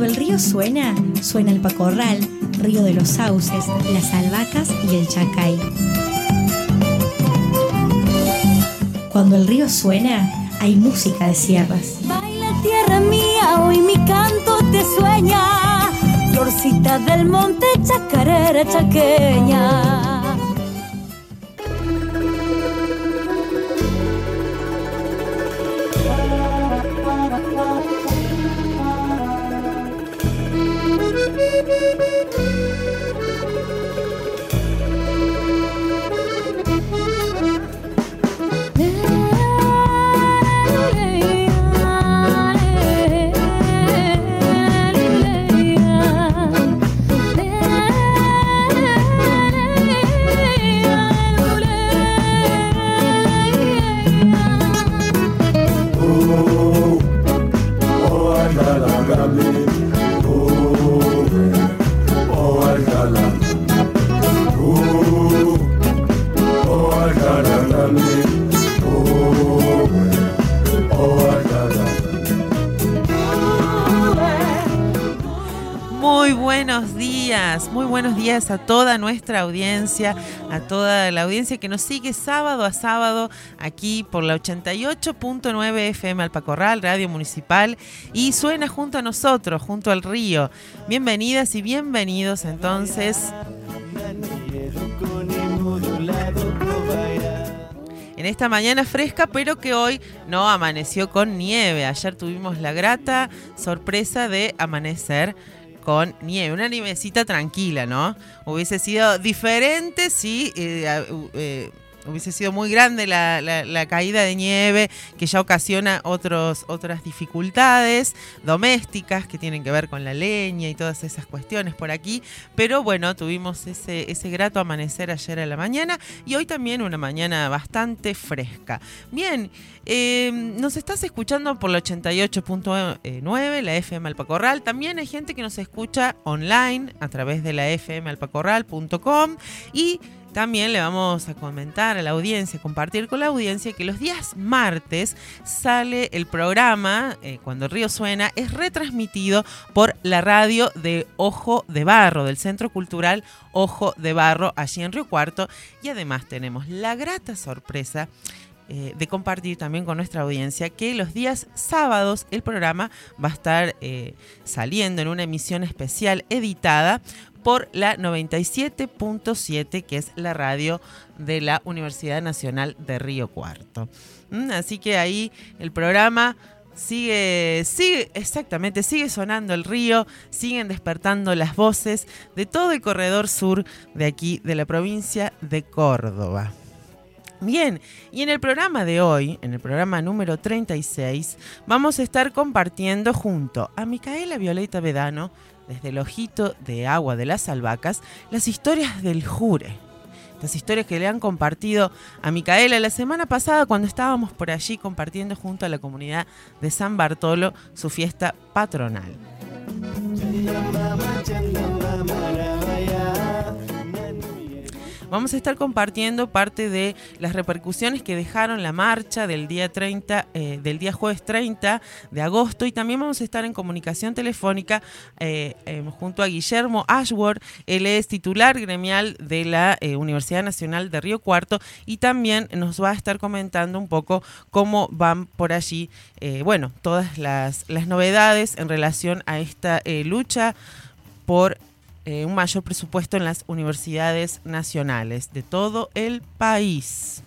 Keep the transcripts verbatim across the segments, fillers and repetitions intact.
Cuando el río suena, suena el Pacorral, río de los sauces, las albahacas y el Chacay. Cuando el río suena, hay música de sierras. Baila tierra mía, hoy mi canto te sueña, florcita del monte, chacarera chaqueña. Muy buenos días a toda nuestra audiencia, a toda la audiencia que nos sigue sábado a sábado aquí por la ochenta y ocho punto nueve F M Alpacorral, Radio Municipal, y suena junto a nosotros, junto al río. Bienvenidas y bienvenidos entonces en esta mañana fresca, pero que hoy no amaneció con nieve. Ayer tuvimos la grata sorpresa de amanecer con nieve, una nievecita tranquila, ¿no? Hubiese sido diferente si eh, eh, hubiese sido muy grande la, la, la caída de nieve, que ya ocasiona otros, otras dificultades domésticas que tienen que ver con la leña y todas esas cuestiones por aquí. Pero bueno, tuvimos ese, ese grato amanecer ayer a la mañana y hoy también una mañana bastante fresca. Bien, eh, nos estás escuchando por la ochenta y ocho punto nueve, la F M Alpacorral. También hay gente que nos escucha online a través de la f m alpacorral punto com y también le vamos a comentar a la audiencia, compartir con la audiencia que los días martes sale el programa, eh, Cuando el río suena, es retransmitido por la radio de Ojo de Barro, del Centro Cultural Ojo de Barro, allí en Río Cuarto. Y además tenemos la grata sorpresa eh, de compartir también con nuestra audiencia que los días sábados el programa va a estar eh, saliendo en una emisión especial editada por la noventa y siete punto siete, que es la radio de la Universidad Nacional de Río Cuarto. ¿Mm? Así que ahí el programa sigue, sigue, exactamente, sigue sonando el río, siguen despertando las voces de todo el corredor sur de aquí, de la provincia de Córdoba. Bien, y en el programa de hoy, en el programa número treinta y seis, vamos a estar compartiendo junto a Micaela Violeta Vedano, desde el ojito de agua de las albahacas, las historias del Jure. Las historias que le han compartido a Micaela la semana pasada cuando estábamos por allí compartiendo junto a la comunidad de San Bartolo su fiesta patronal. Vamos a estar compartiendo parte de las repercusiones que dejaron la marcha del día treinta, eh, del día jueves treinta de agosto, y también vamos a estar en comunicación telefónica eh, eh, junto a Guillermo Ashworth. Él es titular gremial de la eh, Universidad Nacional de Río Cuarto y también nos va a estar comentando un poco cómo van por allí, eh, bueno, todas las, las novedades en relación a esta eh, lucha por Eh, un mayor presupuesto en las universidades nacionales de todo el país.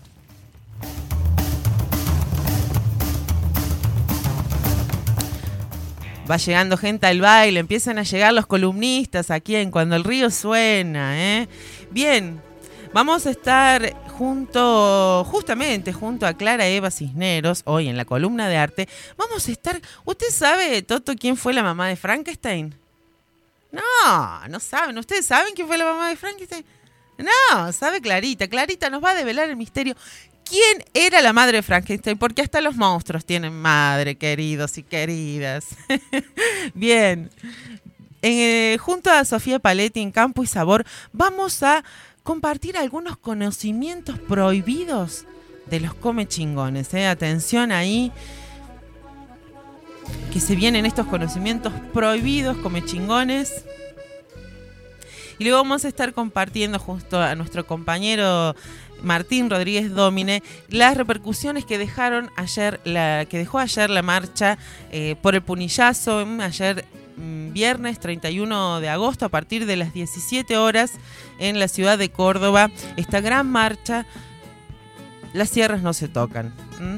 Va llegando gente al baile, empiezan a llegar los columnistas aquí en Cuando el río suena, ¿eh? Bien, vamos a estar junto, justamente junto a Clara Eva Cisneros, hoy en la columna de arte. Vamos a estar, ¿usted sabe, Toto, quién fue la mamá de Frankenstein? No, no saben. ¿Ustedes saben quién fue la mamá de Frankenstein? No, sabe Clarita. Clarita nos va a develar el misterio. ¿Quién era la madre de Frankenstein? Porque hasta los monstruos tienen madre, queridos y queridas. Bien. Eh, junto a Sofía Paletti en Campo y Sabor vamos a compartir algunos conocimientos prohibidos de los come chingones. ¿eh? Atención ahí. que se vienen estos conocimientos prohibidos, come chingones. Y luego vamos a estar compartiendo justo a nuestro compañero Martín Rodríguez Dómine las repercusiones que dejaron ayer la que dejó ayer la marcha eh, por el Punillazo, ayer mm, viernes treinta y uno de agosto a partir de las diecisiete horas en la ciudad de Córdoba. Esta gran marcha, las sierras no se tocan. ¿Mm?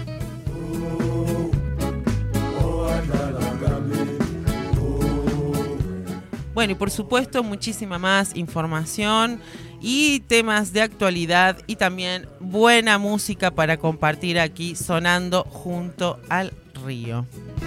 Bueno, y por supuesto muchísima más información y temas de actualidad y también buena música para compartir aquí sonando junto al río.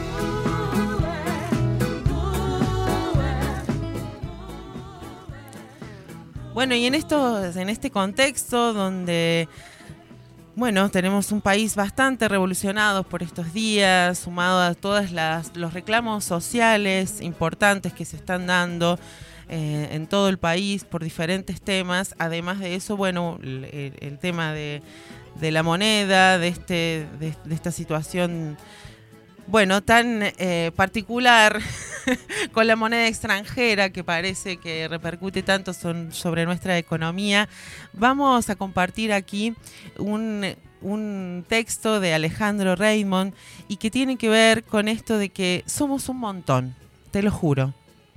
Bueno, y en esto, en este contexto donde, bueno, tenemos un país bastante revolucionado por estos días, sumado a todos los reclamos sociales importantes que se están dando eh, en todo el país por diferentes temas. Además de eso, bueno, el, el tema de, de la moneda, de, este, de, de esta situación, bueno, tan eh, particular con la moneda extranjera que parece que repercute tanto son, sobre nuestra economía. Vamos a compartir aquí un, un texto de Alejandro Raymond y que tiene que ver con esto de que somos un montón, te lo juro.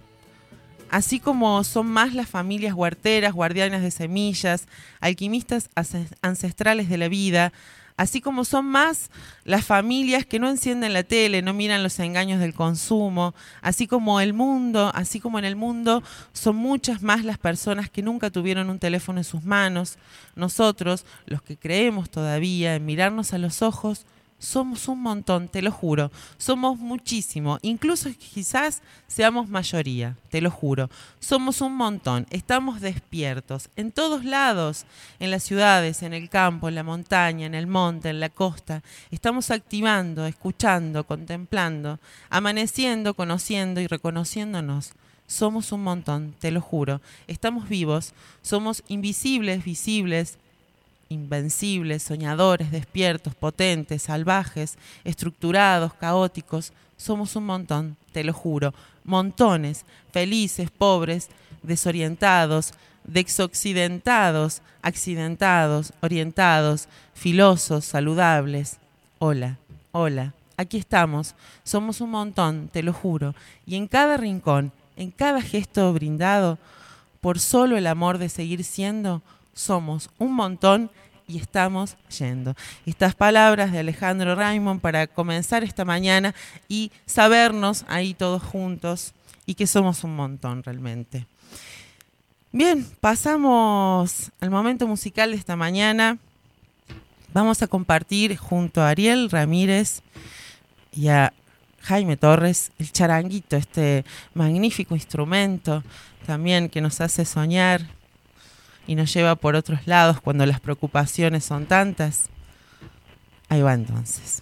Así como son más las familias huerteras, guardianas de semillas, alquimistas ancestrales de la vida, así como son más las familias que no encienden la tele, no miran los engaños del consumo, así como el mundo, así como en el mundo son muchas más las personas que nunca tuvieron un teléfono en sus manos. Nosotros, los que creemos todavía en mirarnos a los ojos, somos un montón, te lo juro. Somos muchísimo, incluso quizás seamos mayoría, te lo juro. Somos un montón, estamos despiertos en todos lados, en las ciudades, en el campo, en la montaña, en el monte, en la costa. Estamos activando, escuchando, contemplando, amaneciendo, conociendo y reconociéndonos. Somos un montón, te lo juro. Estamos vivos, somos invisibles, visibles, invencibles, soñadores, despiertos, potentes, salvajes, estructurados, caóticos. Somos un montón, te lo juro. Montones, felices, pobres, desorientados, desoccidentados, accidentados, orientados, filosos, saludables. Hola, hola, aquí estamos. Somos un montón, te lo juro. Y en cada rincón, en cada gesto brindado, por solo el amor de seguir siendo, somos un montón y estamos yendo. Estas palabras de Alejandro Raymond para comenzar esta mañana y sabernos ahí todos juntos y que somos un montón realmente. Bien, pasamos al momento musical de esta mañana. Vamos a compartir junto a Ariel Ramírez y a Jaime Torres el charanguito, este magnífico instrumento también que nos hace soñar y nos lleva por otros lados cuando las preocupaciones son tantas. Ahí va entonces.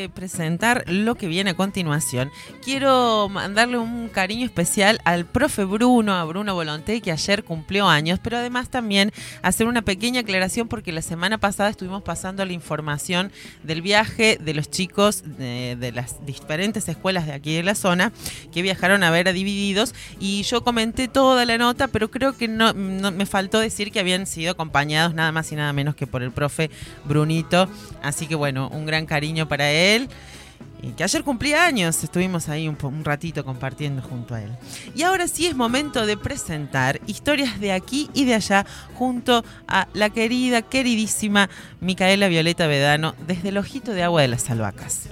presentar lo que viene a continuación, quiero mandarle un cariño especial al profe Bruno, a Bruno Volonté, que ayer cumplió años, pero además también hacer una pequeña aclaración porque la semana pasada estuvimos pasando la información del viaje de los chicos de, de las diferentes escuelas de aquí de la zona que viajaron a ver a Divididos, y yo comenté toda la nota, pero creo que no, no me faltó decir que habían sido acompañados nada más y nada menos que por el profe Brunito. Así que bueno, un gran cariño para él. Y que ayer cumplía años, estuvimos ahí un, un ratito compartiendo junto a él. Y ahora sí es momento de presentar historias de aquí y de allá junto a la querida, queridísima Micaela Violeta Vedano desde el Ojito de Agua de las Albahacas.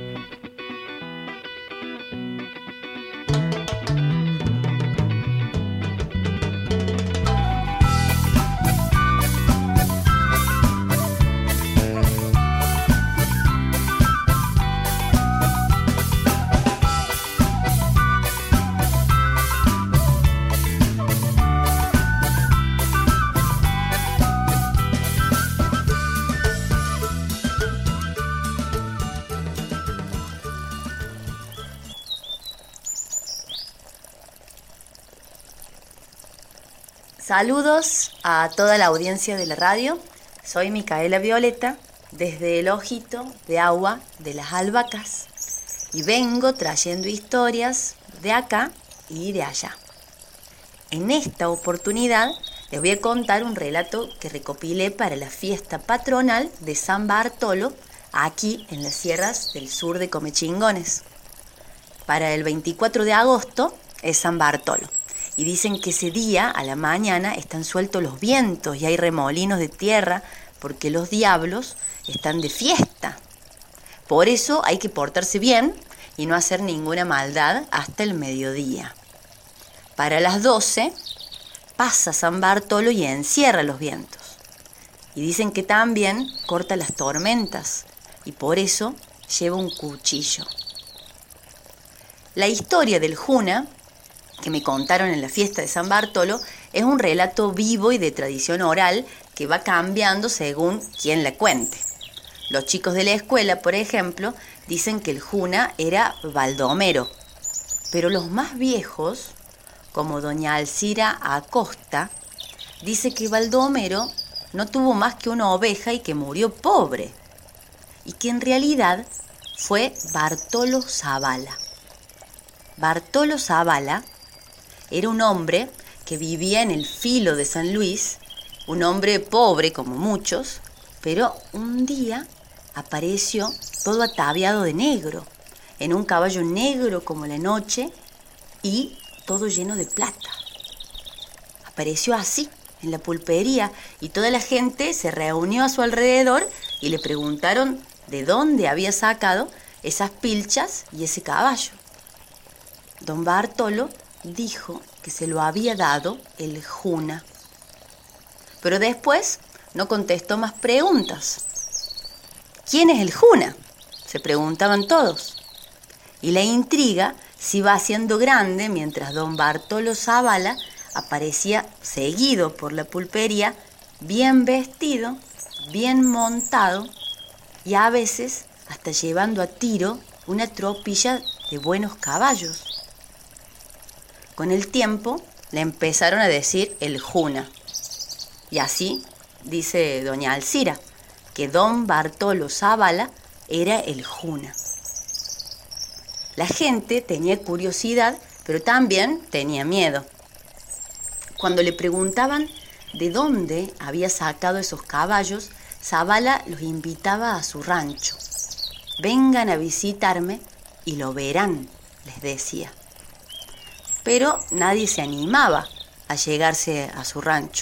Saludos a toda la audiencia de la radio. Soy Micaela Violeta desde el Ojito de Agua de las Albahacas y vengo trayendo historias de acá y de allá. En esta oportunidad les voy a contar un relato que recopilé para la fiesta patronal de San Bartolo aquí en las sierras del sur de Comechingones. Para el veinticuatro de agosto es San Bartolo. Y dicen que ese día, a la mañana, están sueltos los vientos y hay remolinos de tierra porque los diablos están de fiesta. Por eso hay que portarse bien y no hacer ninguna maldad hasta el mediodía. Para las doce pasa San Bartolo y encierra los vientos. Y dicen que también corta las tormentas y por eso lleva un cuchillo. La historia del Juna, que me contaron en la fiesta de San Bartolo, es un relato vivo y de tradición oral que va cambiando según quien la cuente. Los chicos de la escuela, por ejemplo, dicen que el Juna era Baldomero, pero los más viejos, como doña Alcira Acosta, dice que Baldomero no tuvo más que una oveja y que murió pobre, y que en realidad fue Bartolo Zavala. Bartolo Zavala era un hombre que vivía en el filo de San Luis, un hombre pobre como muchos, pero un día apareció todo ataviado de negro, en un caballo negro como la noche y todo lleno de plata. Apareció así, en la pulpería, y toda la gente se reunió a su alrededor y le preguntaron de dónde había sacado esas pilchas y ese caballo. Don Bartolo dijo que se lo había dado el Juna. Pero después no contestó más preguntas. ¿Quién es el Juna?, se preguntaban todos. Y la intriga se iba haciendo grande mientras don Bartolo Zavala aparecía seguido por la pulpería, bien vestido, bien montado y a veces hasta llevando a tiro una tropilla de buenos caballos. Con el tiempo le empezaron a decir el Juna. Y así dice doña Alcira, que don Bartolo Zavala era el Juna. La gente tenía curiosidad, pero también tenía miedo. Cuando le preguntaban de dónde había sacado esos caballos, Zavala los invitaba a su rancho. Vengan a visitarme y lo verán, les decía. Pero nadie se animaba a llegarse a su rancho.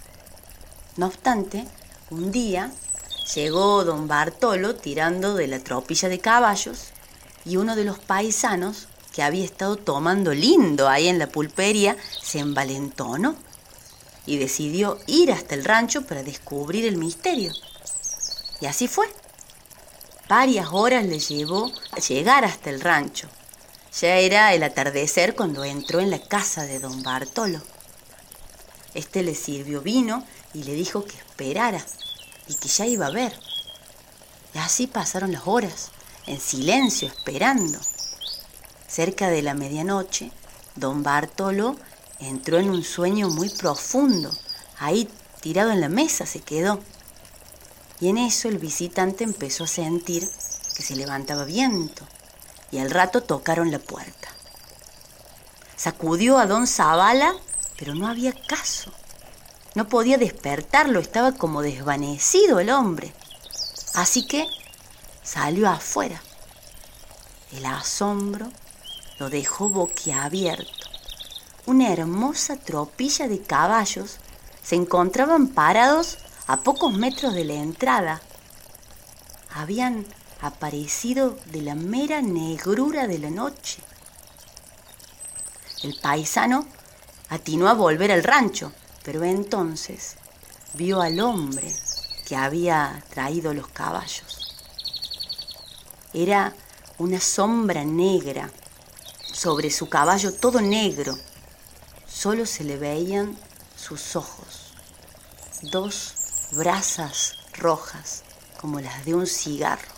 No obstante, un día llegó don Bartolo tirando de la tropilla de caballos y uno de los paisanos que había estado tomando lindo ahí en la pulpería se envalentonó y decidió ir hasta el rancho para descubrir el misterio. Y así fue. Varias horas le llevó a llegar hasta el rancho. Ya era el atardecer cuando entró en la casa de don Bartolo. Este le sirvió vino y le dijo que esperara y que ya iba a ver. Y así pasaron las horas en silencio, esperando. Cerca de la medianoche, don Bartolo entró en un sueño muy profundo. Ahí, tirado en la mesa, se quedó. Y en eso el visitante empezó a sentir que se levantaba viento. Y al rato tocaron la puerta. Sacudió a don Zabala, pero no había caso. No podía despertarlo, estaba como desvanecido el hombre. Así que salió afuera. El asombro lo dejó boquiabierto. Una hermosa tropilla de caballos se encontraban parados a pocos metros de la entrada. Habían aparecido de la mera negrura de la noche. El paisano atinó a volver al rancho, pero entonces vio al hombre que había traído los caballos. Era una sombra negra, sobre su caballo todo negro. Solo se le veían sus ojos, dos brasas rojas como las de un cigarro.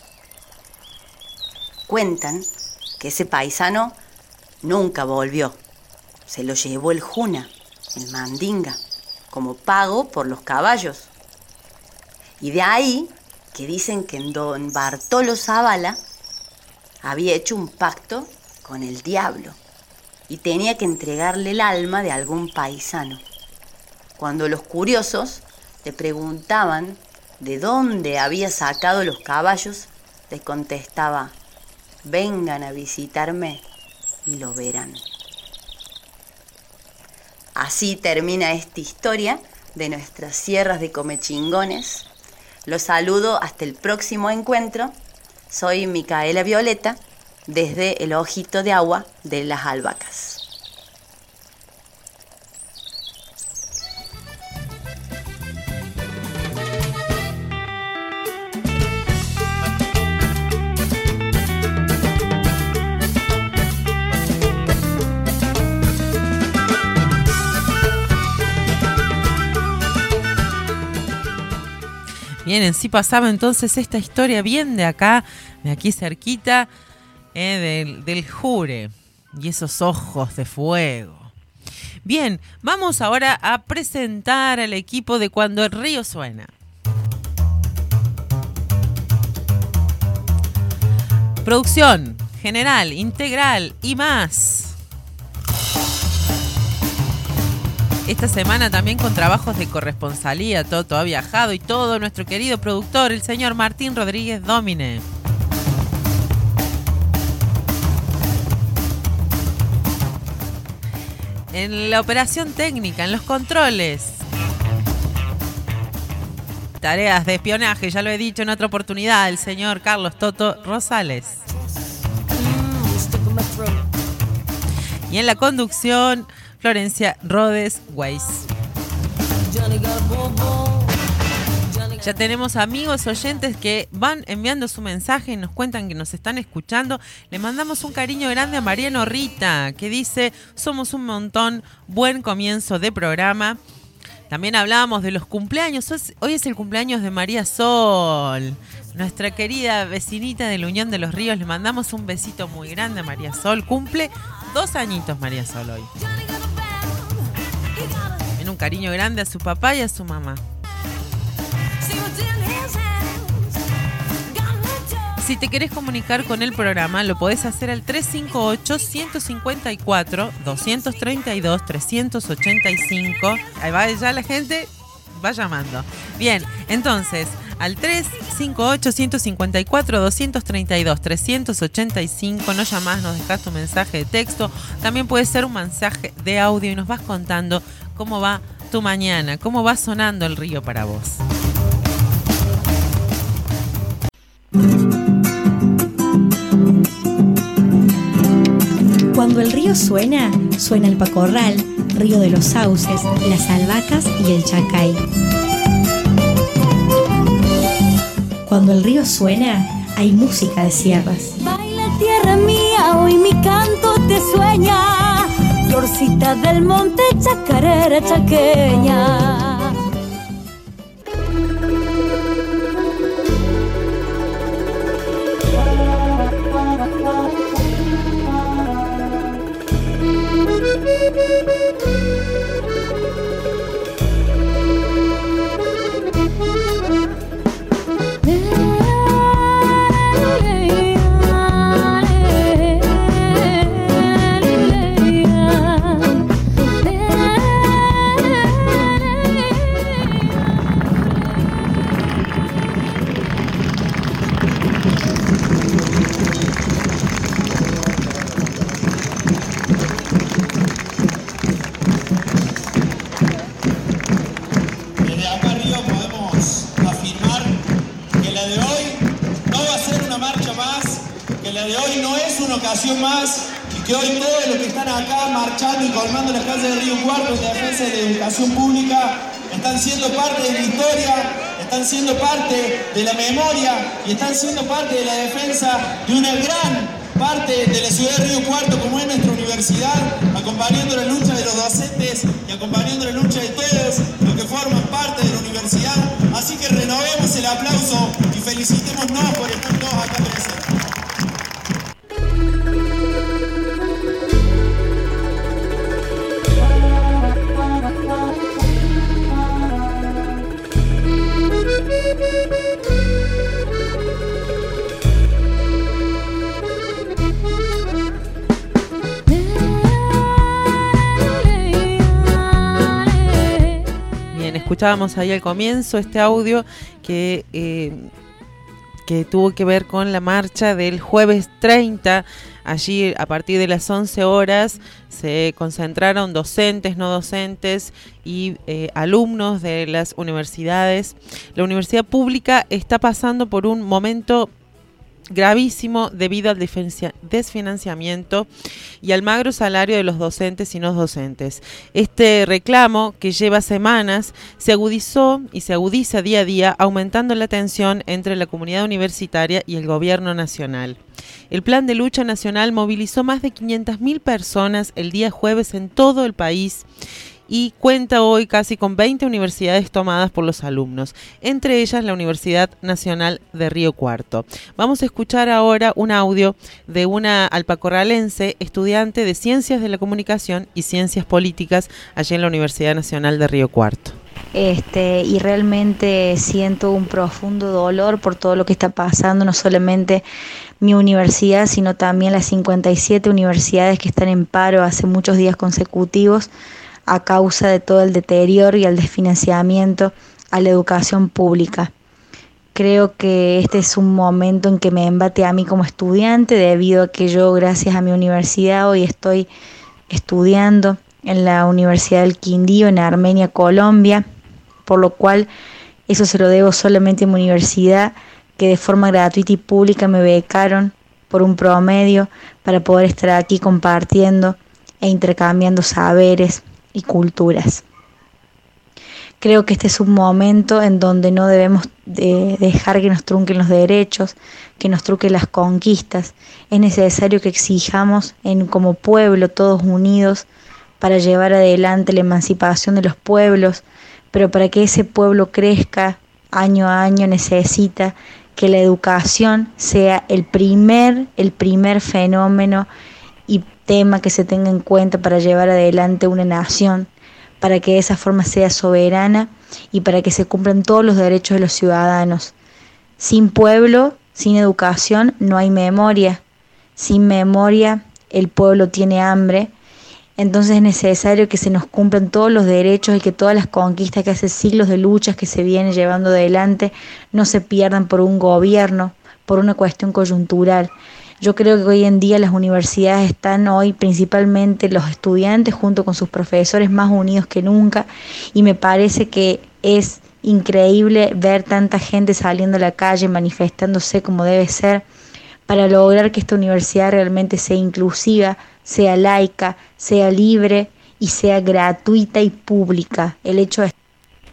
Cuentan que ese paisano nunca volvió. Se lo llevó el Juna, el Mandinga, como pago por los caballos. Y de ahí que dicen que don Bartolo Zabala había hecho un pacto con el diablo y tenía que entregarle el alma de algún paisano. Cuando los curiosos le preguntaban de dónde había sacado los caballos, les contestaba: vengan a visitarme y lo verán. Así termina esta historia de nuestras sierras de Comechingones. Los saludo hasta el próximo encuentro. Soy Micaela Violeta, desde el Ojito de Agua de las Albahacas. Bien, en sí pasaba entonces esta historia bien de acá, de aquí cerquita, eh, del, del Jure y esos ojos de fuego. Bien, vamos ahora a presentar al equipo de Cuando el Río Suena. Producción general, integral y más. Esta semana también con trabajos de corresponsalía, Toto ha viajado y todo nuestro querido productor, el señor Martín Rodríguez Dómine. En la operación técnica, en los controles. Tareas de espionaje, ya lo he dicho en otra oportunidad, el señor Carlos Toto Rosales. Y en la conducción, Florencia Rodes Weiss. Ya tenemos amigos oyentes que van enviando su mensaje y nos cuentan que nos están escuchando. Le mandamos un cariño grande a Mariano Rita, que dice: somos un montón, buen comienzo de programa. También hablábamos de los cumpleaños. Hoy es el cumpleaños de María Sol, nuestra querida vecinita de la Unión de los Ríos. Le mandamos un besito muy grande a María Sol. Cumple dos añitos María Sol hoy. Un cariño grande a su papá y a su mamá. Si te querés comunicar con el programa, lo podés hacer al tres cinco ocho, uno cinco cuatro, dos tres dos, tres ocho cinco. Ahí va ya la gente, va llamando. Bien, entonces, al tres cinco ocho, uno cinco cuatro, dos tres dos, tres ocho cinco. Nos llamás, nos dejás tu mensaje de texto. También puede ser un mensaje de audio y nos vas contando cómo va tu mañana, cómo va sonando el río para vos. Cuando el río suena, suena el Pacorral, río de los sauces, las albahacas y el Chacay. Cuando el río suena, hay música de sierras. Baila tierra mía, hoy mi canto te sueña, florcita del monte, chacarera chaqueña. la de hoy no es una ocasión más y que hoy todos los que están acá marchando y colmando las calles de Río Cuarto en defensa de la educación pública están siendo parte de la historia, están siendo parte de la memoria y están siendo parte de la defensa de una gran parte de la ciudad de Río Cuarto, como es nuestra universidad, acompañando la lucha de los docentes y acompañando la lucha de todos los que forman parte de la universidad. Así que renovemos el aplauso y felicitémonos por estar todos acá presentes. Escuchábamos ahí al comienzo este audio que, eh, que tuvo que ver con la marcha del jueves treinta. Allí a partir de las once horas se concentraron docentes, no docentes y eh, alumnos de las universidades. La universidad pública está pasando por un momento gravísimo debido al desfinanciamiento y al magro salario de los docentes y no docentes. Este reclamo, que lleva semanas, se agudizó y se agudiza día a día, aumentando la tensión entre la comunidad universitaria y el gobierno nacional. El Plan de Lucha Nacional movilizó más de quinientas mil personas el día jueves en todo el país y cuenta hoy casi con veinte universidades tomadas por los alumnos, entre ellas la Universidad Nacional de Río Cuarto. Vamos a escuchar ahora un audio de una alpacorralense, estudiante de Ciencias de la Comunicación y Ciencias Políticas, allí en la Universidad Nacional de Río Cuarto. Este, y realmente siento un profundo dolor por todo lo que está pasando, no solamente mi universidad, sino también las cincuenta y siete universidades que están en paro hace muchos días consecutivos, a causa de todo el deterioro y el desfinanciamiento a la educación pública. Creo que este es un momento en que me embate a mí como estudiante, debido a que yo, gracias a mi universidad, hoy estoy estudiando en la Universidad del Quindío, en Armenia, Colombia, por lo cual eso se lo debo solamente a mi universidad, que de forma gratuita y pública me becaron por un promedio para poder estar aquí compartiendo e intercambiando saberes y culturas. Creo que este es un momento en donde no debemos de dejar que nos trunquen los derechos, que nos trunquen las conquistas. Es necesario que exijamos en, como pueblo, todos unidos, para llevar adelante la emancipación de los pueblos, pero para que ese pueblo crezca año a año necesita que la educación sea el primer, el primer fenómeno y tema que se tenga en cuenta para llevar adelante una nación, para que de esa forma sea soberana y para que se cumplan todos los derechos de los ciudadanos. Sin pueblo, sin educación, no hay memoria. Sin memoria, el pueblo tiene hambre. Entonces es necesario que se nos cumplan todos los derechos y que todas las conquistas que hace siglos de luchas que se vienen llevando adelante no se pierdan por un gobierno, por una cuestión coyuntural. Yo creo que hoy en día las universidades están hoy, principalmente los estudiantes, junto con sus profesores, más unidos que nunca, y me parece que es increíble ver tanta gente saliendo a la calle, manifestándose como debe ser, para lograr que esta universidad realmente sea inclusiva, sea laica, sea libre y sea gratuita y pública. El hecho de...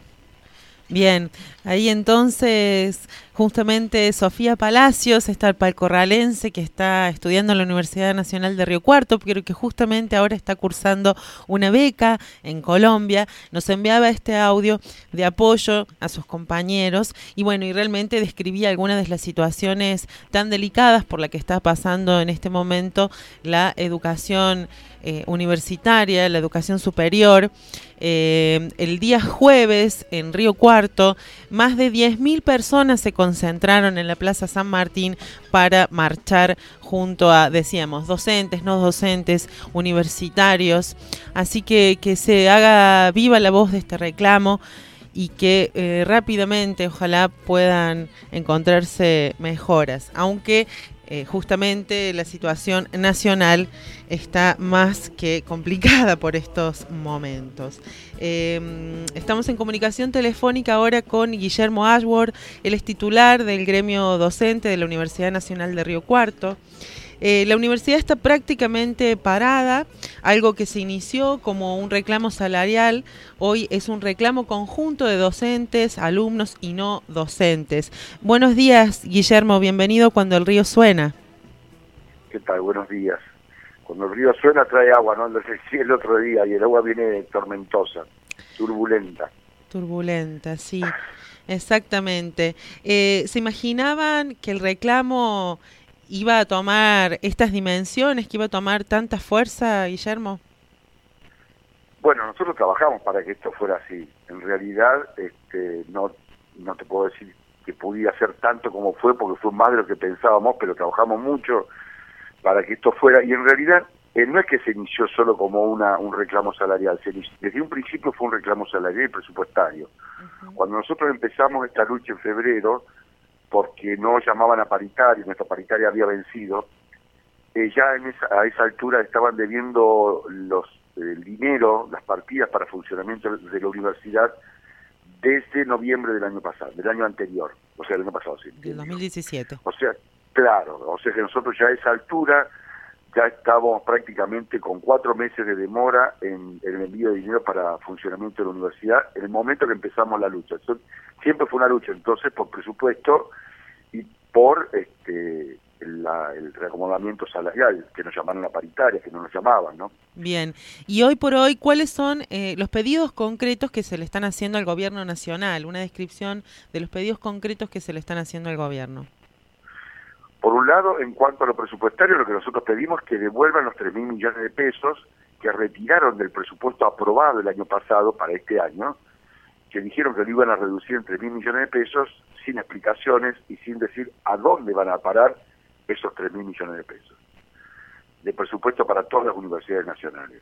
Bien, ahí entonces justamente Sofía Palacios, esta alpacorralense que está estudiando en la Universidad Nacional de Río Cuarto, pero que justamente ahora está cursando una beca en Colombia, nos enviaba este audio de apoyo a sus compañeros y bueno, y realmente describía algunas de las situaciones tan delicadas por las que está pasando en este momento la educación eh, universitaria, la educación superior. Eh, el día jueves en Río Cuarto, más de diez mil personas se concentraron en la Plaza San Martín para marchar junto a, decíamos, docentes, no docentes, universitarios. Así que que se haga viva la voz de este reclamo y que eh, rápidamente ojalá puedan encontrarse mejoras. Aunque eh, justamente la situación nacional está más que complicada por estos momentos. Eh, estamos en comunicación telefónica ahora con Guillermo Ashworth, él es titular del gremio docente de la Universidad Nacional de Río Cuarto. Eh, la universidad está prácticamente parada, algo que se inició como un reclamo salarial, hoy es un reclamo conjunto de docentes, alumnos y no docentes. Buenos días, Guillermo, bienvenido Cuando el Río Suena. ¿Qué tal? Buenos días. Cuando el río suena trae agua, ¿no? Lo decía el otro día, y el agua viene tormentosa, turbulenta. Turbulenta, sí, exactamente. Eh, ¿Se imaginaban que el reclamo iba a tomar estas dimensiones, que iba a tomar tanta fuerza, Guillermo? Bueno, nosotros trabajamos para que esto fuera así. En realidad, este, no, no te puedo decir que pudiera ser tanto como fue, porque fue más de lo que pensábamos, pero trabajamos mucho para que esto fuera. Y en realidad, eh, no es que se inició solo como una un reclamo salarial, se inició, desde un principio fue un reclamo salarial y presupuestario. Uh-huh. Cuando nosotros empezamos esta lucha en febrero, porque no llamaban a paritaria, nuestra paritaria había vencido, eh, ya en esa, a esa altura estaban debiendo los el dinero, las partidas para funcionamiento de la universidad desde noviembre del año pasado, del año anterior, o sea, del año pasado, sí. Del dos mil diecisiete. O sea, claro, o sea que nosotros ya a esa altura ya estábamos prácticamente con cuatro meses de demora en, en el envío de dinero para funcionamiento de la universidad en el momento que empezamos la lucha. Eso siempre fue una lucha, entonces, por presupuesto y por este la, el reacomodamiento salarial, que nos llamaron a paritaria, que no nos llamaban, ¿no? Bien, y hoy por hoy, ¿cuáles son eh, los pedidos concretos que se le están haciendo al gobierno nacional? Una descripción de los pedidos concretos que se le están haciendo al gobierno. Por un lado, en cuanto a lo presupuestario, lo que nosotros pedimos es que devuelvan los tres mil millones de pesos que retiraron del presupuesto aprobado el año pasado para este año, que dijeron que lo iban a reducir en tres mil millones de pesos sin explicaciones y sin decir a dónde van a parar esos tres mil millones de pesos de presupuesto para todas las universidades nacionales.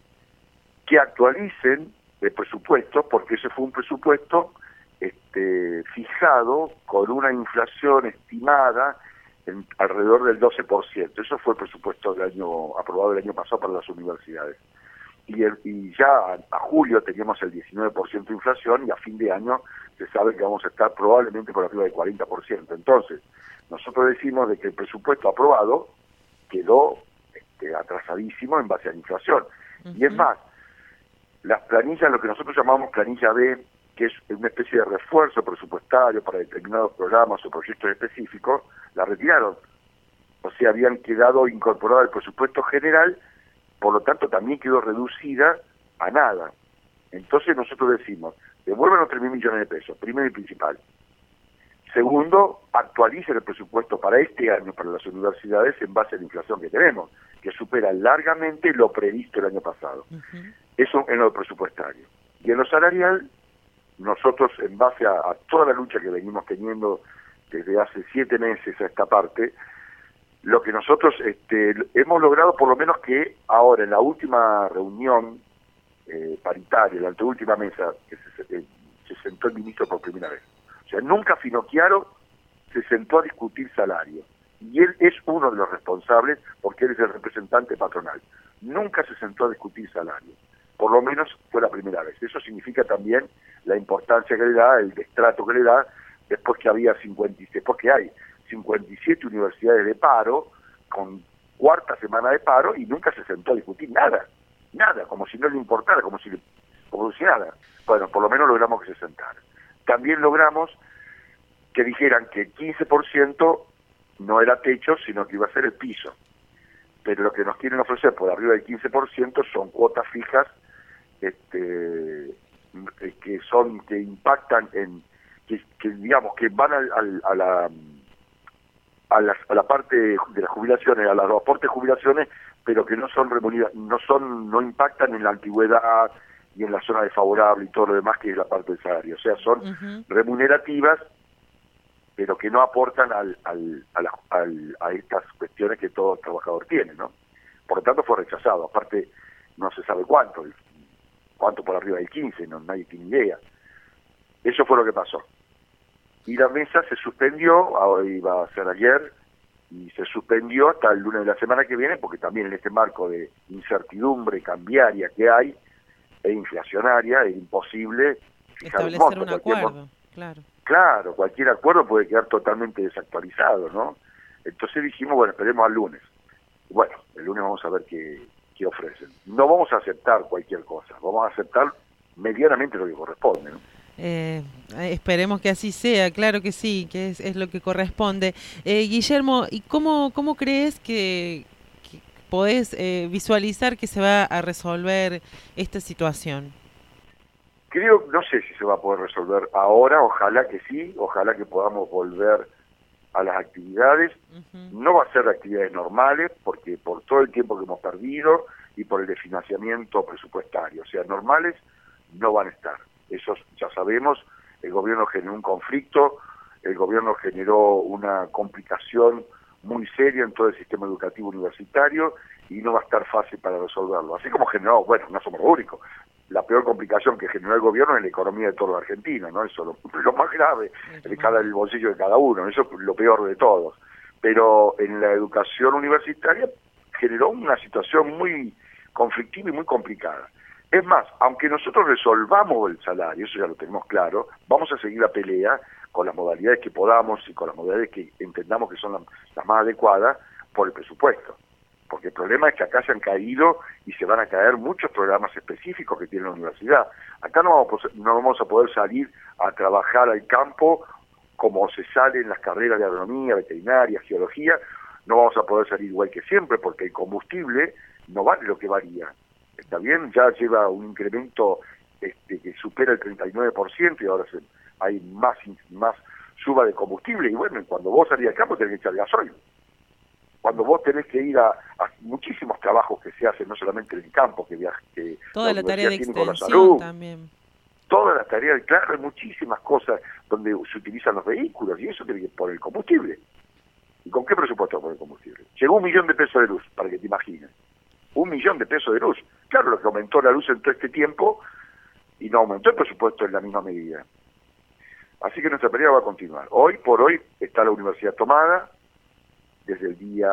Que actualicen el presupuesto, porque ese fue un presupuesto este, fijado con una inflación estimada en alrededor del doce por ciento. Eso fue el presupuesto del año aprobado el año pasado para las universidades. Y, el, y ya a, a julio teníamos el diecinueve por ciento de inflación y a fin de año se sabe que vamos a estar probablemente por arriba del cuarenta por ciento. Entonces, nosotros decimos de que el presupuesto aprobado quedó este, atrasadísimo en base a la inflación. Uh-huh. Y es más, las planillas, lo que nosotros llamamos planilla B, que es una especie de refuerzo presupuestario para determinados programas o proyectos específicos, la retiraron. O sea, habían quedado incorporadas al presupuesto general, por lo tanto también quedó reducida a nada. Entonces nosotros decimos, devuelvan los tres mil millones de pesos, primero y principal. Segundo, actualicen el presupuesto para este año para las universidades en base a la inflación que tenemos, que supera largamente lo previsto el año pasado. Uh-huh. Eso en lo presupuestario. Y en lo salarial, nosotros, en base a, a toda la lucha que venimos teniendo desde hace siete meses a esta parte, lo que nosotros este, hemos logrado, por lo menos que ahora en la última reunión eh, paritaria, la anteúltima mesa, que se, eh, se sentó el ministro por primera vez. O sea, nunca Finocchiaro se sentó a discutir salario. Y él es uno de los responsables, porque él es el representante patronal. Nunca se sentó a discutir salario. Por lo menos fue la primera vez. Eso significa también la importancia que le da, el destrato que le da, después que había cincuenta y seis, después que hay cincuenta y siete universidades de paro, con cuarta semana de paro, y nunca se sentó a discutir nada, nada, como si no le importara, como si, como si nada. Bueno, por lo menos logramos que se sentara. También logramos que dijeran que el quince por ciento no era techo, sino que iba a ser el piso. Pero lo que nos quieren ofrecer por arriba del quince por ciento son cuotas fijas este, que son que impactan en que, que digamos que van al, al, a la a la, a la parte de las jubilaciones, a los aportes de jubilaciones, pero que no son remuneradas, no son no impactan en la antigüedad y en la zona desfavorable y todo lo demás que es la parte del salario. O sea, son uh-huh. remunerativas, pero que no aportan al, al, a, la, al, a estas cuestiones que todo trabajador tiene, ¿no? Por lo tanto fue rechazado. Aparte, no se sabe cuánto, cuánto por arriba del quince, no, nadie tiene idea. Eso fue lo que pasó. Y la mesa se suspendió, ahora iba a ser ayer, y se suspendió hasta el lunes de la semana que viene, porque también en este marco de incertidumbre cambiaria que hay e inflacionaria es imposible fijar un establecer monto. un Cualquier acuerdo, mon- claro. Claro, cualquier acuerdo puede quedar totalmente desactualizado, ¿no? Entonces dijimos, bueno, esperemos al lunes. Bueno, el lunes vamos a ver qué, qué ofrecen. No vamos a aceptar cualquier cosa, vamos a aceptar medianamente lo que corresponde, ¿no? Eh, esperemos que así sea, claro que sí, que es, es lo que corresponde. Eh, Guillermo, ¿y cómo, cómo crees que, que podés eh, visualizar que se va a resolver esta situación? Creo, no sé si se va a poder resolver ahora, ojalá que sí, ojalá que podamos volver a las actividades. Uh-huh. No va a ser actividades normales, porque por todo el tiempo que hemos perdido y por el desfinanciamiento presupuestario, o sea, normales no van a estar. Eso ya sabemos, el gobierno generó un conflicto, el gobierno generó una complicación muy seria en todo el sistema educativo universitario y no va a estar fácil para resolverlo. Así como generó, bueno, no somos los únicos, la peor complicación que generó el gobierno es la economía de todos los argentinos, ¿no? Eso es lo, lo más grave, de cada, el bolsillo de cada uno, eso es lo peor de todos. Pero en la educación universitaria generó una situación muy conflictiva y muy complicada. Es más, aunque nosotros resolvamos el salario, eso ya lo tenemos claro, vamos a seguir la pelea con las modalidades que podamos y con las modalidades que entendamos que son las, las más adecuadas por el presupuesto. Porque el problema es que acá se han caído y se van a caer muchos programas específicos que tiene la universidad. Acá no vamos, no vamos a poder salir a trabajar al campo como se sale en las carreras de agronomía, veterinaria, geología. No vamos a poder salir igual que siempre porque el combustible no vale lo que valía. Está bien, ya lleva un incremento este, que supera el treinta y nueve por ciento y ahora se, hay más, más suba de combustible. Y bueno, cuando vos salís al campo tenés que echar gasoil. Cuando vos tenés que ir a, a muchísimos trabajos que se hacen, no solamente en el campo, que viaje, que toda la, la tarea de extensión salud, también. Todas las tareas, claro, hay muchísimas cosas donde se utilizan los vehículos y eso tiene que por el combustible. ¿Y con qué presupuesto por el combustible? Llegó un millón de pesos de luz, para que te imagines. Un millón de pesos de luz. Claro, lo que aumentó la luz en todo este tiempo y no aumentó el presupuesto en la misma medida. Así que nuestra pelea va a continuar. Hoy por hoy está la universidad tomada, desde el día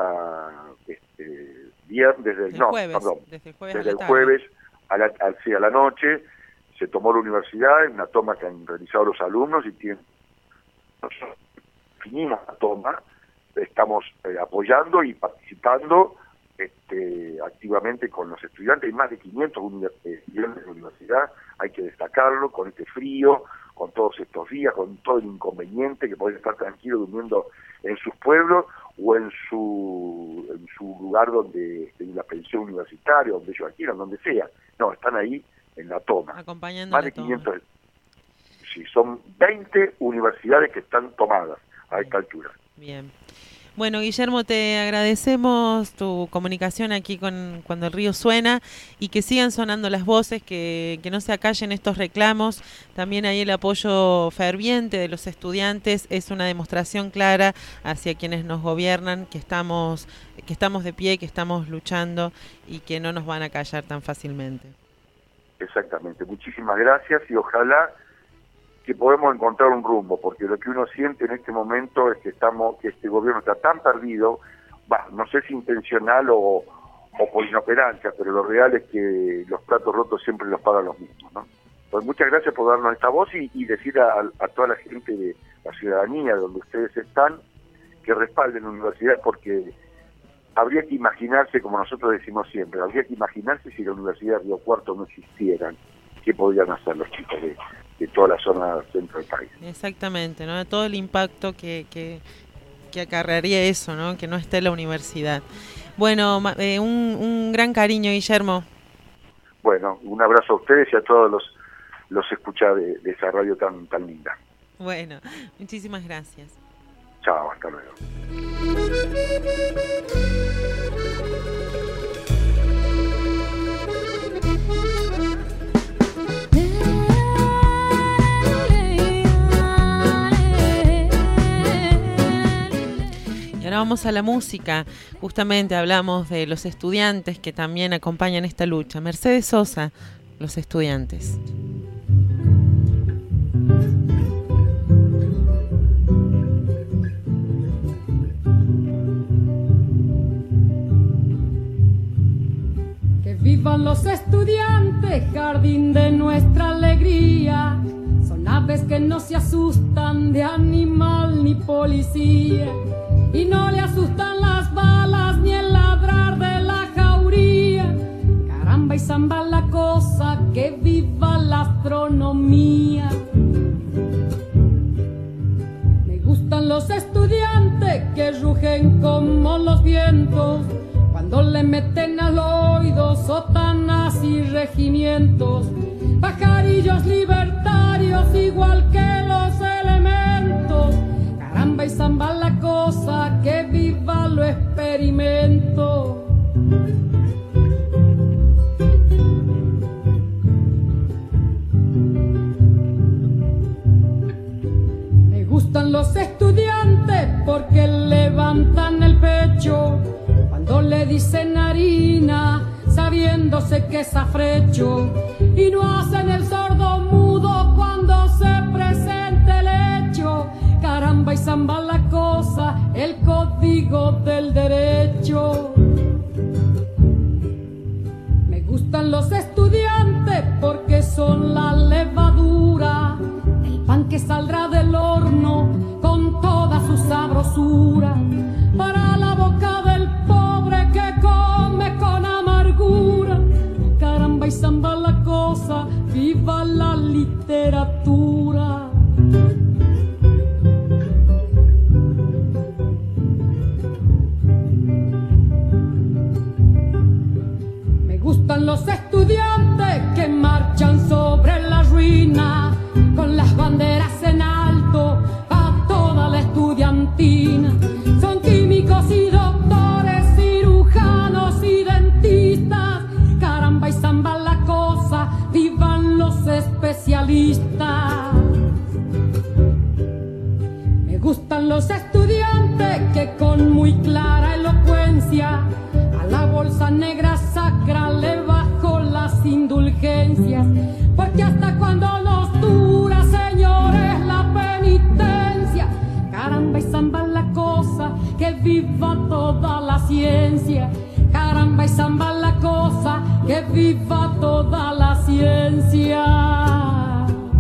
este, viernes, desde el, el no, jueves, perdón, desde el jueves, desde a, el la jueves a la, a, sí, a la noche, se tomó la universidad, en una toma que han realizado los alumnos y tienen, nosotros definimos la toma, estamos eh, apoyando y participando este, activamente con los estudiantes. Hay más de quinientos estudiantes de la universidad, hay que destacarlo, con este frío, con todos estos días, con todo el inconveniente, que pueden estar tranquilos durmiendo en sus pueblos o en su en su lugar donde en la pensión universitaria, donde ellos quieran, donde sea. No, están ahí en la toma. Acompañando más la de quinientos. Toma. Sí, son veinte universidades que están tomadas a esta altura. Bien. Bueno, Guillermo, te agradecemos tu comunicación aquí con Cuando el Río Suena y que sigan sonando las voces, que, que no se acallen estos reclamos. También ahí el apoyo ferviente de los estudiantes es una demostración clara hacia quienes nos gobiernan, que estamos, que estamos de pie, que estamos luchando y que no nos van a callar tan fácilmente. Exactamente. Muchísimas gracias y ojalá que podemos encontrar un rumbo, porque lo que uno siente en este momento es que estamos, que este gobierno está tan perdido, bah, no sé si intencional o, o por inoperancia, pero lo real es que los platos rotos siempre los pagan los mismos, ¿no? Pues muchas gracias por darnos esta voz y, y decir a, a toda la gente de la ciudadanía donde ustedes están que respalden la universidad, porque habría que imaginarse, como nosotros decimos siempre, habría que imaginarse si la Universidad de Río Cuarto no existieran, qué podrían hacer los chicos de de toda la zona centro del país. Exactamente, ¿no? Todo el impacto que, que, que acarrearía eso, ¿no? Que no esté la universidad. Bueno, eh, un, un gran cariño, Guillermo. Bueno, un abrazo a ustedes y a todos los los escuchas de, de esa radio tan tan linda. Bueno, muchísimas gracias. Chao, hasta luego. Ahora vamos a la música. Justamente hablamos de los estudiantes que también acompañan esta lucha. Mercedes Sosa, Los Estudiantes. este jardín de nuestra alegría. Son aves que no se asustan de animal ni policía, y no le asustan las balas ni el ladrar de la jauría. Caramba y zamba la cosa, que viva la astronomía. Me gustan los estudiantes que rugen como los vientos cuando le meten al oído sotanas y regimientos. Pajarillos libertarios igual que los elementos. Caramba y zamba la cosa, que viva lo experimento. Me gustan los estudiantes porque levantan el pecho cuando le dicen harina, sabiéndose que es afrecho, y no hacen el sordo mudo cuando se presente el hecho. Caramba y zamba la cosa, el código del derecho. Me gustan los estudiantes porque son la levadura, el pan que saldrá del horno con toda su sabrosura, para la boca del pobre que come con amargura. Caramba y zamba la cosa, viva la literatura. Me gustan los estudiantes que marchan sobre la ruina con las banderas en alto a toda la estudiantina. Son químicos y doctores, cirujanos y dentistas. Caramba y zamba la cosa, vivan los especialistas. Me gustan los estudiantes que con muy clara elocuencia a la bolsa negra sacra le bajo las indulgencias, porque hasta cuando nos dura, señores, la penitencia. Caramba y zamba la cosa, que viva toda la ciencia. Caramba y zamba la cosa, que viva toda la ciencia.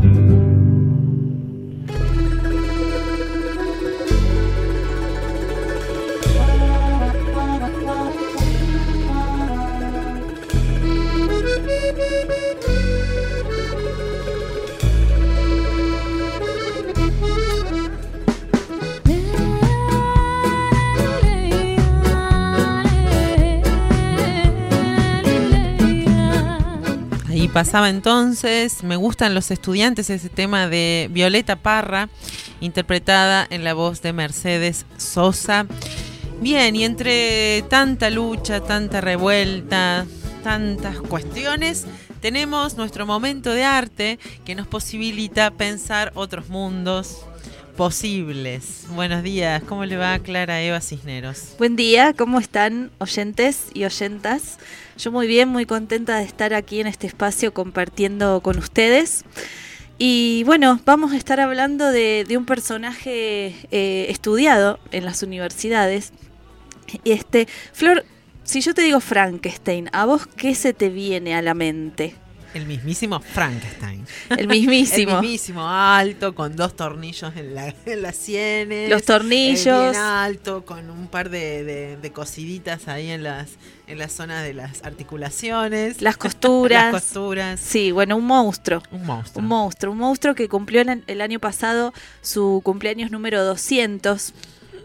Y pasaba entonces Me gustan los estudiantes, ese tema de Violeta Parra, interpretada en la voz de Mercedes Sosa. Bien, y entre tanta lucha, tanta revuelta, tantas cuestiones, tenemos nuestro momento de arte que nos posibilita pensar otros mundos posibles. Buenos días, ¿cómo le va Clara Eva Cisneros? Buen día, ¿cómo están oyentes y oyentas? Yo muy bien, muy contenta de estar aquí en este espacio compartiendo con ustedes. Y bueno, vamos a estar hablando de, de un personaje eh, estudiado en las universidades. Este, Flor, si yo te digo Frankenstein, ¿a vos qué se te viene a la mente? El mismísimo Frankenstein. El mismísimo. El mismísimo, alto, con dos tornillos en, la, en las sienes. Los tornillos. Eh, bien alto, con un par de, de, de cosiditas ahí en las, en las zonas de las articulaciones. Las costuras. Las costuras. Sí, bueno, un monstruo. Un monstruo. Un monstruo. Un monstruo que cumplió el, el año pasado su cumpleaños número doscientos.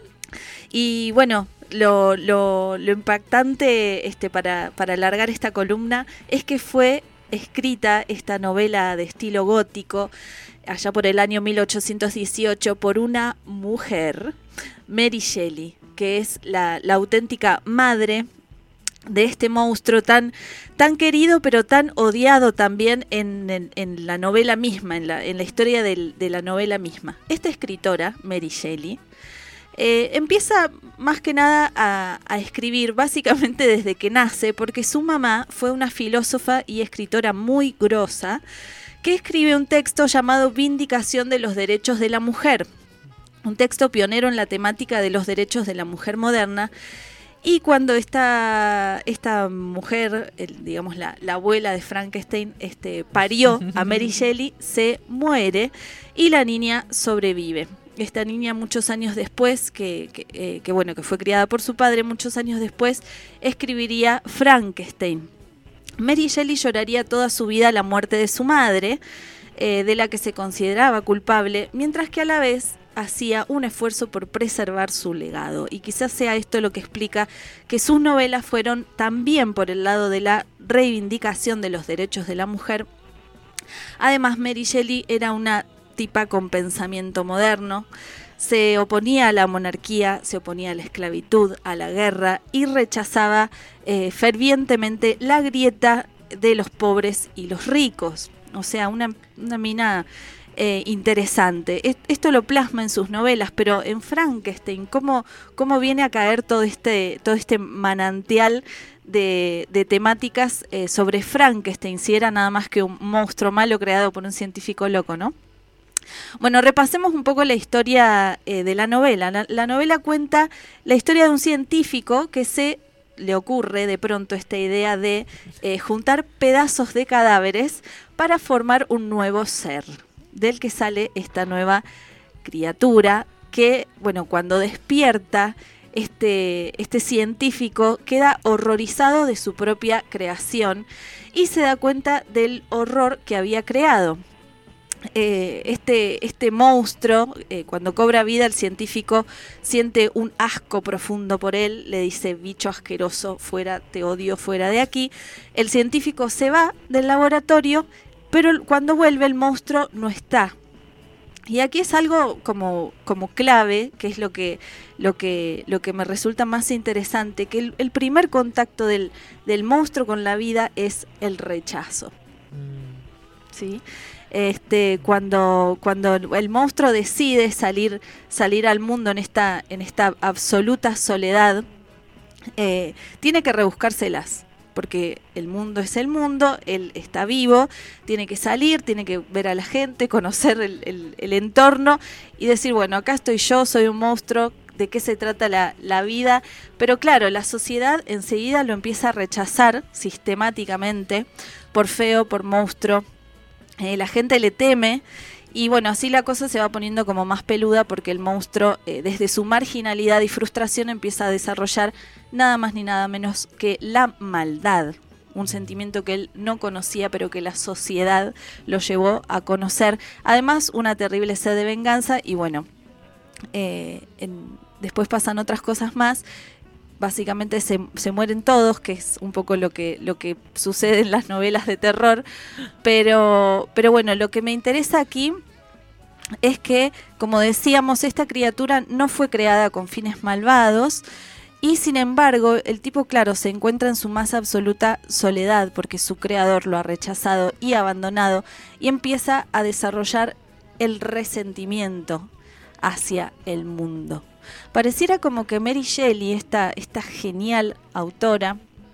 Y bueno, lo, lo, lo impactante este, para, para alargar esta columna es que fue escrita esta novela de estilo gótico allá por el año mil ochocientos dieciocho por una mujer, Mary Shelley, que es la, la auténtica madre de este monstruo tan, tan querido pero tan odiado también en, en, en la novela misma, en la, en la historia del, de la novela misma. Esta escritora, Mary Shelley, Eh, empieza más que nada a, a escribir básicamente desde que nace, porque su mamá fue una filósofa y escritora muy grosa que escribe un texto llamado Vindicación de los Derechos de la Mujer, un texto pionero en la temática de los derechos de la mujer moderna, Y cuando esta, esta mujer, el, digamos la, la abuela de Frankenstein, este, parió a Mary Shelley, se muere y la niña sobrevive. Esta niña muchos años después, que, que, eh, que bueno, que fue criada por su padre, muchos años después escribiría Frankenstein. Mary Shelley lloraría toda su vida la muerte de su madre, eh, de la que se consideraba culpable, mientras que a la vez hacía un esfuerzo por preservar su legado. Y quizás sea esto lo que explica que sus novelas fueron también por el lado de la reivindicación de los derechos de la mujer. Además, Mary Shelley era una tipa con pensamiento moderno, se oponía a la monarquía, se oponía a la esclavitud, a la guerra y rechazaba eh, fervientemente la grieta de los pobres y los ricos. O sea, una, una mina eh, interesante. Esto lo plasma en sus novelas, pero en Frankenstein, ¿cómo, cómo viene a caer todo este, todo este manantial de, de temáticas eh, sobre Frankenstein, si era nada más que un monstruo malo creado por un científico loco, ¿no? Bueno, repasemos un poco la historia eh, de la novela. La, la novela cuenta la historia de un científico que se le ocurre de pronto esta idea de eh, juntar pedazos de cadáveres para formar un nuevo ser, del que sale esta nueva criatura que, bueno, cuando despierta este, este científico queda horrorizado de su propia creación y se da cuenta del horror que había creado. Eh, este, este monstruo, eh, cuando cobra vida, el científico siente un asco profundo por él, le dice: bicho asqueroso, fuera, te odio, fuera de aquí. El científico se va del laboratorio, pero cuando vuelve el monstruo no está. Y aquí es algo como, como clave, que es lo que, lo, que, lo que me resulta más interesante, que el, el primer contacto del, del monstruo con la vida es el rechazo. ¿Sí? Este, cuando, cuando el monstruo decide salir, salir al mundo en esta, en esta absoluta soledad, eh, tiene que rebuscárselas, porque el mundo es el mundo, él está vivo, tiene que salir, tiene que ver a la gente, conocer el, el, el entorno y decir, bueno, acá estoy yo, soy un monstruo, ¿de qué se trata la, la vida? Pero claro, la sociedad enseguida lo empieza a rechazar sistemáticamente, por feo, por monstruo. Eh, la gente le teme y bueno, así la cosa se va poniendo como más peluda porque el monstruo eh, desde su marginalidad y frustración empieza a desarrollar nada más ni nada menos que la maldad, un sentimiento que él no conocía pero que la sociedad lo llevó a conocer. Además, una terrible sed de venganza y bueno, eh, en, después pasan otras cosas más. Básicamente se, se mueren todos, que es un poco lo que, lo que sucede en las novelas de terror. Pero, pero bueno, lo que me interesa aquí es que, como decíamos, esta criatura no fue creada con fines malvados y, sin embargo, el tipo, claro, se encuentra en su más absoluta soledad porque su creador lo ha rechazado y abandonado y empieza a desarrollar el resentimiento hacia el mundo. Pareciera como que Mary Shelley, esta, esta genial autora,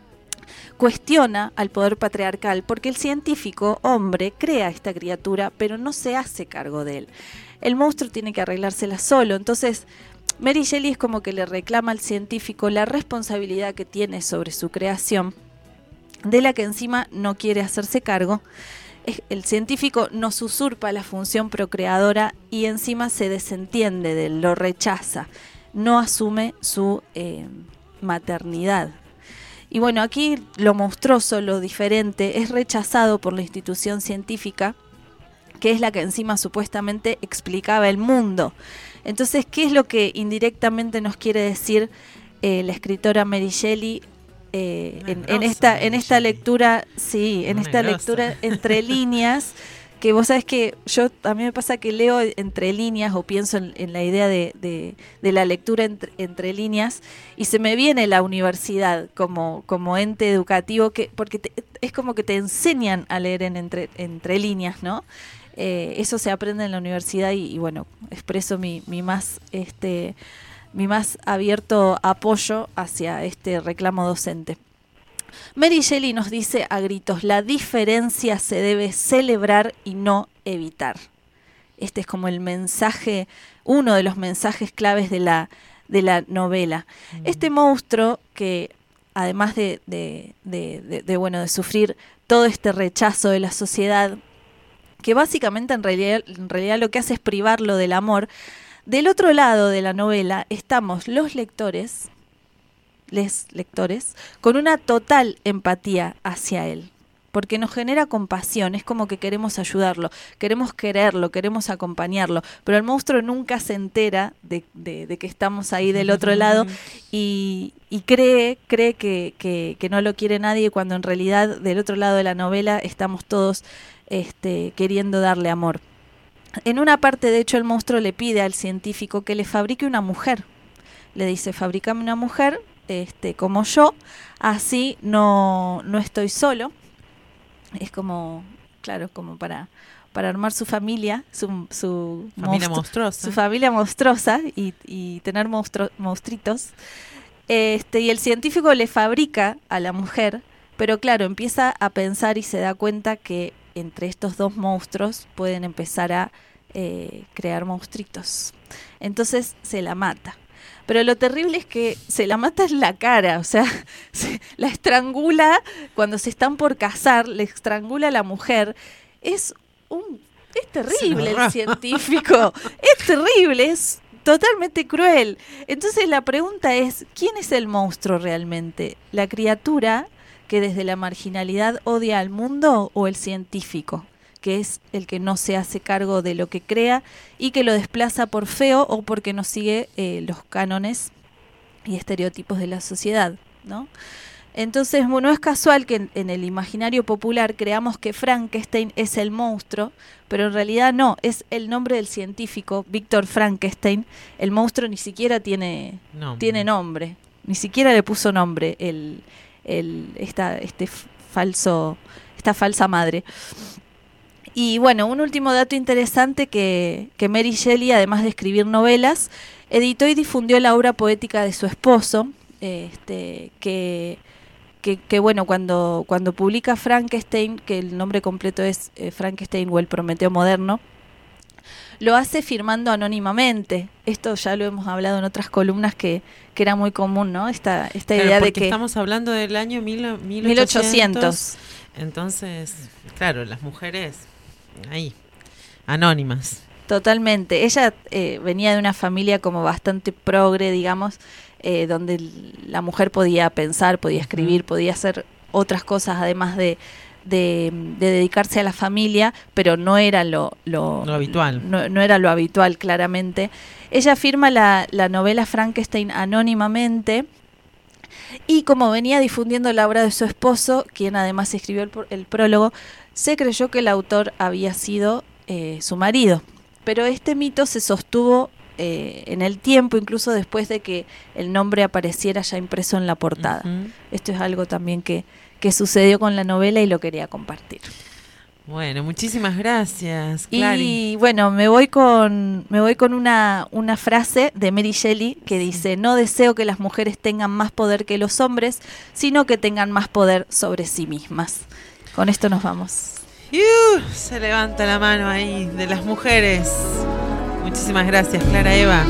cuestiona al poder patriarcal porque el científico, hombre, crea esta criatura, pero no se hace cargo de él. El monstruo tiene que arreglársela solo. Entonces, Mary Shelley es como que le reclama al científico la responsabilidad que tiene sobre su creación, de la que encima no quiere hacerse cargo. El científico nos usurpa la función procreadora y encima se desentiende de él, lo rechaza, no asume su eh, maternidad. Y bueno, aquí lo monstruoso, lo diferente, es rechazado por la institución científica, que es la que encima supuestamente explicaba el mundo. Entonces, ¿qué es lo que indirectamente nos quiere decir eh, la escritora Mary Shelley? Eh, en, en esta en esta lectura, sí, en esta lectura entre líneas, que vos sabés que yo a mí me pasa que leo entre líneas o pienso en, en la idea de, de, de la lectura entre, entre líneas y se me viene la universidad como, como ente educativo, que porque te, es como que te enseñan a leer en entre, entre líneas, ¿no? Eh, eso se aprende en la universidad y, y bueno, expreso mi, mi más este mi más abierto apoyo hacia este reclamo docente. Mary Shelley nos dice a gritos: la diferencia se debe celebrar y no evitar. Este es como el mensaje, uno de los mensajes claves de la, de la novela. Mm. Este monstruo que, además de, de, de, de, de, bueno, de sufrir todo este rechazo de la sociedad, que básicamente en realidad, en realidad lo que hace es privarlo del amor, del otro lado de la novela estamos los lectores, les lectores, con una total empatía hacia él, porque nos genera compasión, es como que queremos ayudarlo, queremos quererlo, queremos acompañarlo, pero el monstruo nunca se entera de, de, de que estamos ahí del otro lado y, y cree, cree que, que, que no lo quiere nadie, cuando en realidad del otro lado de la novela estamos todos este, queriendo darle amor. En una parte, de hecho, el monstruo le pide al científico que le fabrique una mujer. Le dice, fabrícame una mujer este, como yo, así no, no estoy solo. Es como, claro, como para, para armar su familia, su, su familia monstru- monstruosa. Su familia monstruosa y, y tener monstru- monstruitos. Este, y el científico le fabrica a la mujer, pero claro, empieza a pensar y se da cuenta que entre estos dos monstruos pueden empezar a eh, crear monstruitos. Entonces se la mata. Pero lo terrible es que se la mata en la cara, o sea, se, la estrangula cuando se están por casar, le estrangula a la mujer. Es un es terrible el científico, es terrible, es totalmente cruel. Entonces la pregunta es, ¿quién es el monstruo realmente? ¿La criatura que desde la marginalidad odia al mundo o el científico, que es el que no se hace cargo de lo que crea y que lo desplaza por feo o porque no sigue eh, los cánones y estereotipos de la sociedad, ¿no? Entonces, bueno, no es casual que en, en el imaginario popular creamos que Frankenstein es el monstruo, pero en realidad no, es el nombre del científico, Víctor Frankenstein. El monstruo ni siquiera tiene, no. tiene nombre, ni siquiera le puso nombre el, el, esta, este falso, esta falsa madre. Y bueno, un último dato interesante que, que Mary Shelley, además de escribir novelas, editó y difundió la obra poética de su esposo, este, que, que, que bueno, cuando, cuando publica Frankenstein, que el nombre completo es eh, Frankenstein o el Prometeo moderno, lo hace firmando anónimamente. Esto ya lo hemos hablado en otras columnas que, que era muy común, ¿no? Esta, esta claro, idea porque de que... estamos hablando del año mil, mil ochocientos. mil ochocientos. Entonces, claro, las mujeres ahí, anónimas. Totalmente. Ella eh, venía de una familia como bastante progre, digamos, eh, donde la mujer podía pensar, podía escribir, uh-huh. podía hacer otras cosas además de, de, de dedicarse a la familia, pero no era lo, lo, lo habitual. No, no era lo habitual, claramente. Ella firma la, la novela Frankenstein anónimamente. Y como venía difundiendo la obra de su esposo, quien además escribió el, el prólogo, se creyó que el autor había sido eh, su marido. Pero este mito se sostuvo eh, en el tiempo, incluso después de que el nombre apareciera ya impreso en la portada. Uh-huh. Esto es algo también que, que sucedió con la novela y lo quería compartir. Bueno, muchísimas gracias, Clary. Y bueno, me voy con me voy con una, una frase de Mary Shelley que dice: no deseo que las mujeres tengan más poder que los hombres, sino que tengan más poder sobre sí mismas. Con esto nos vamos. Uh, se levanta la mano ahí de las mujeres. Muchísimas gracias, Clara Eva.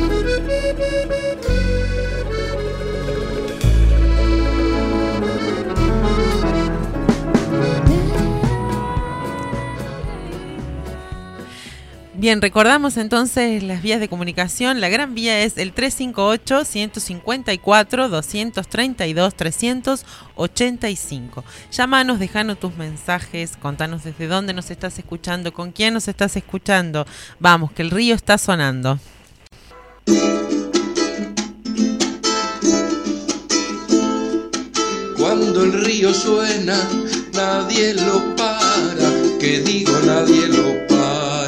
Bien, recordamos entonces las vías de comunicación. La gran vía es el tres cinco ocho, uno cinco cuatro, dos tres dos, tres ocho cinco. Llámanos, dejanos tus mensajes, contanos desde dónde nos estás escuchando, con quién nos estás escuchando. Vamos, que el río está sonando. Cuando el río suena, nadie lo para, que digo nadie lo para.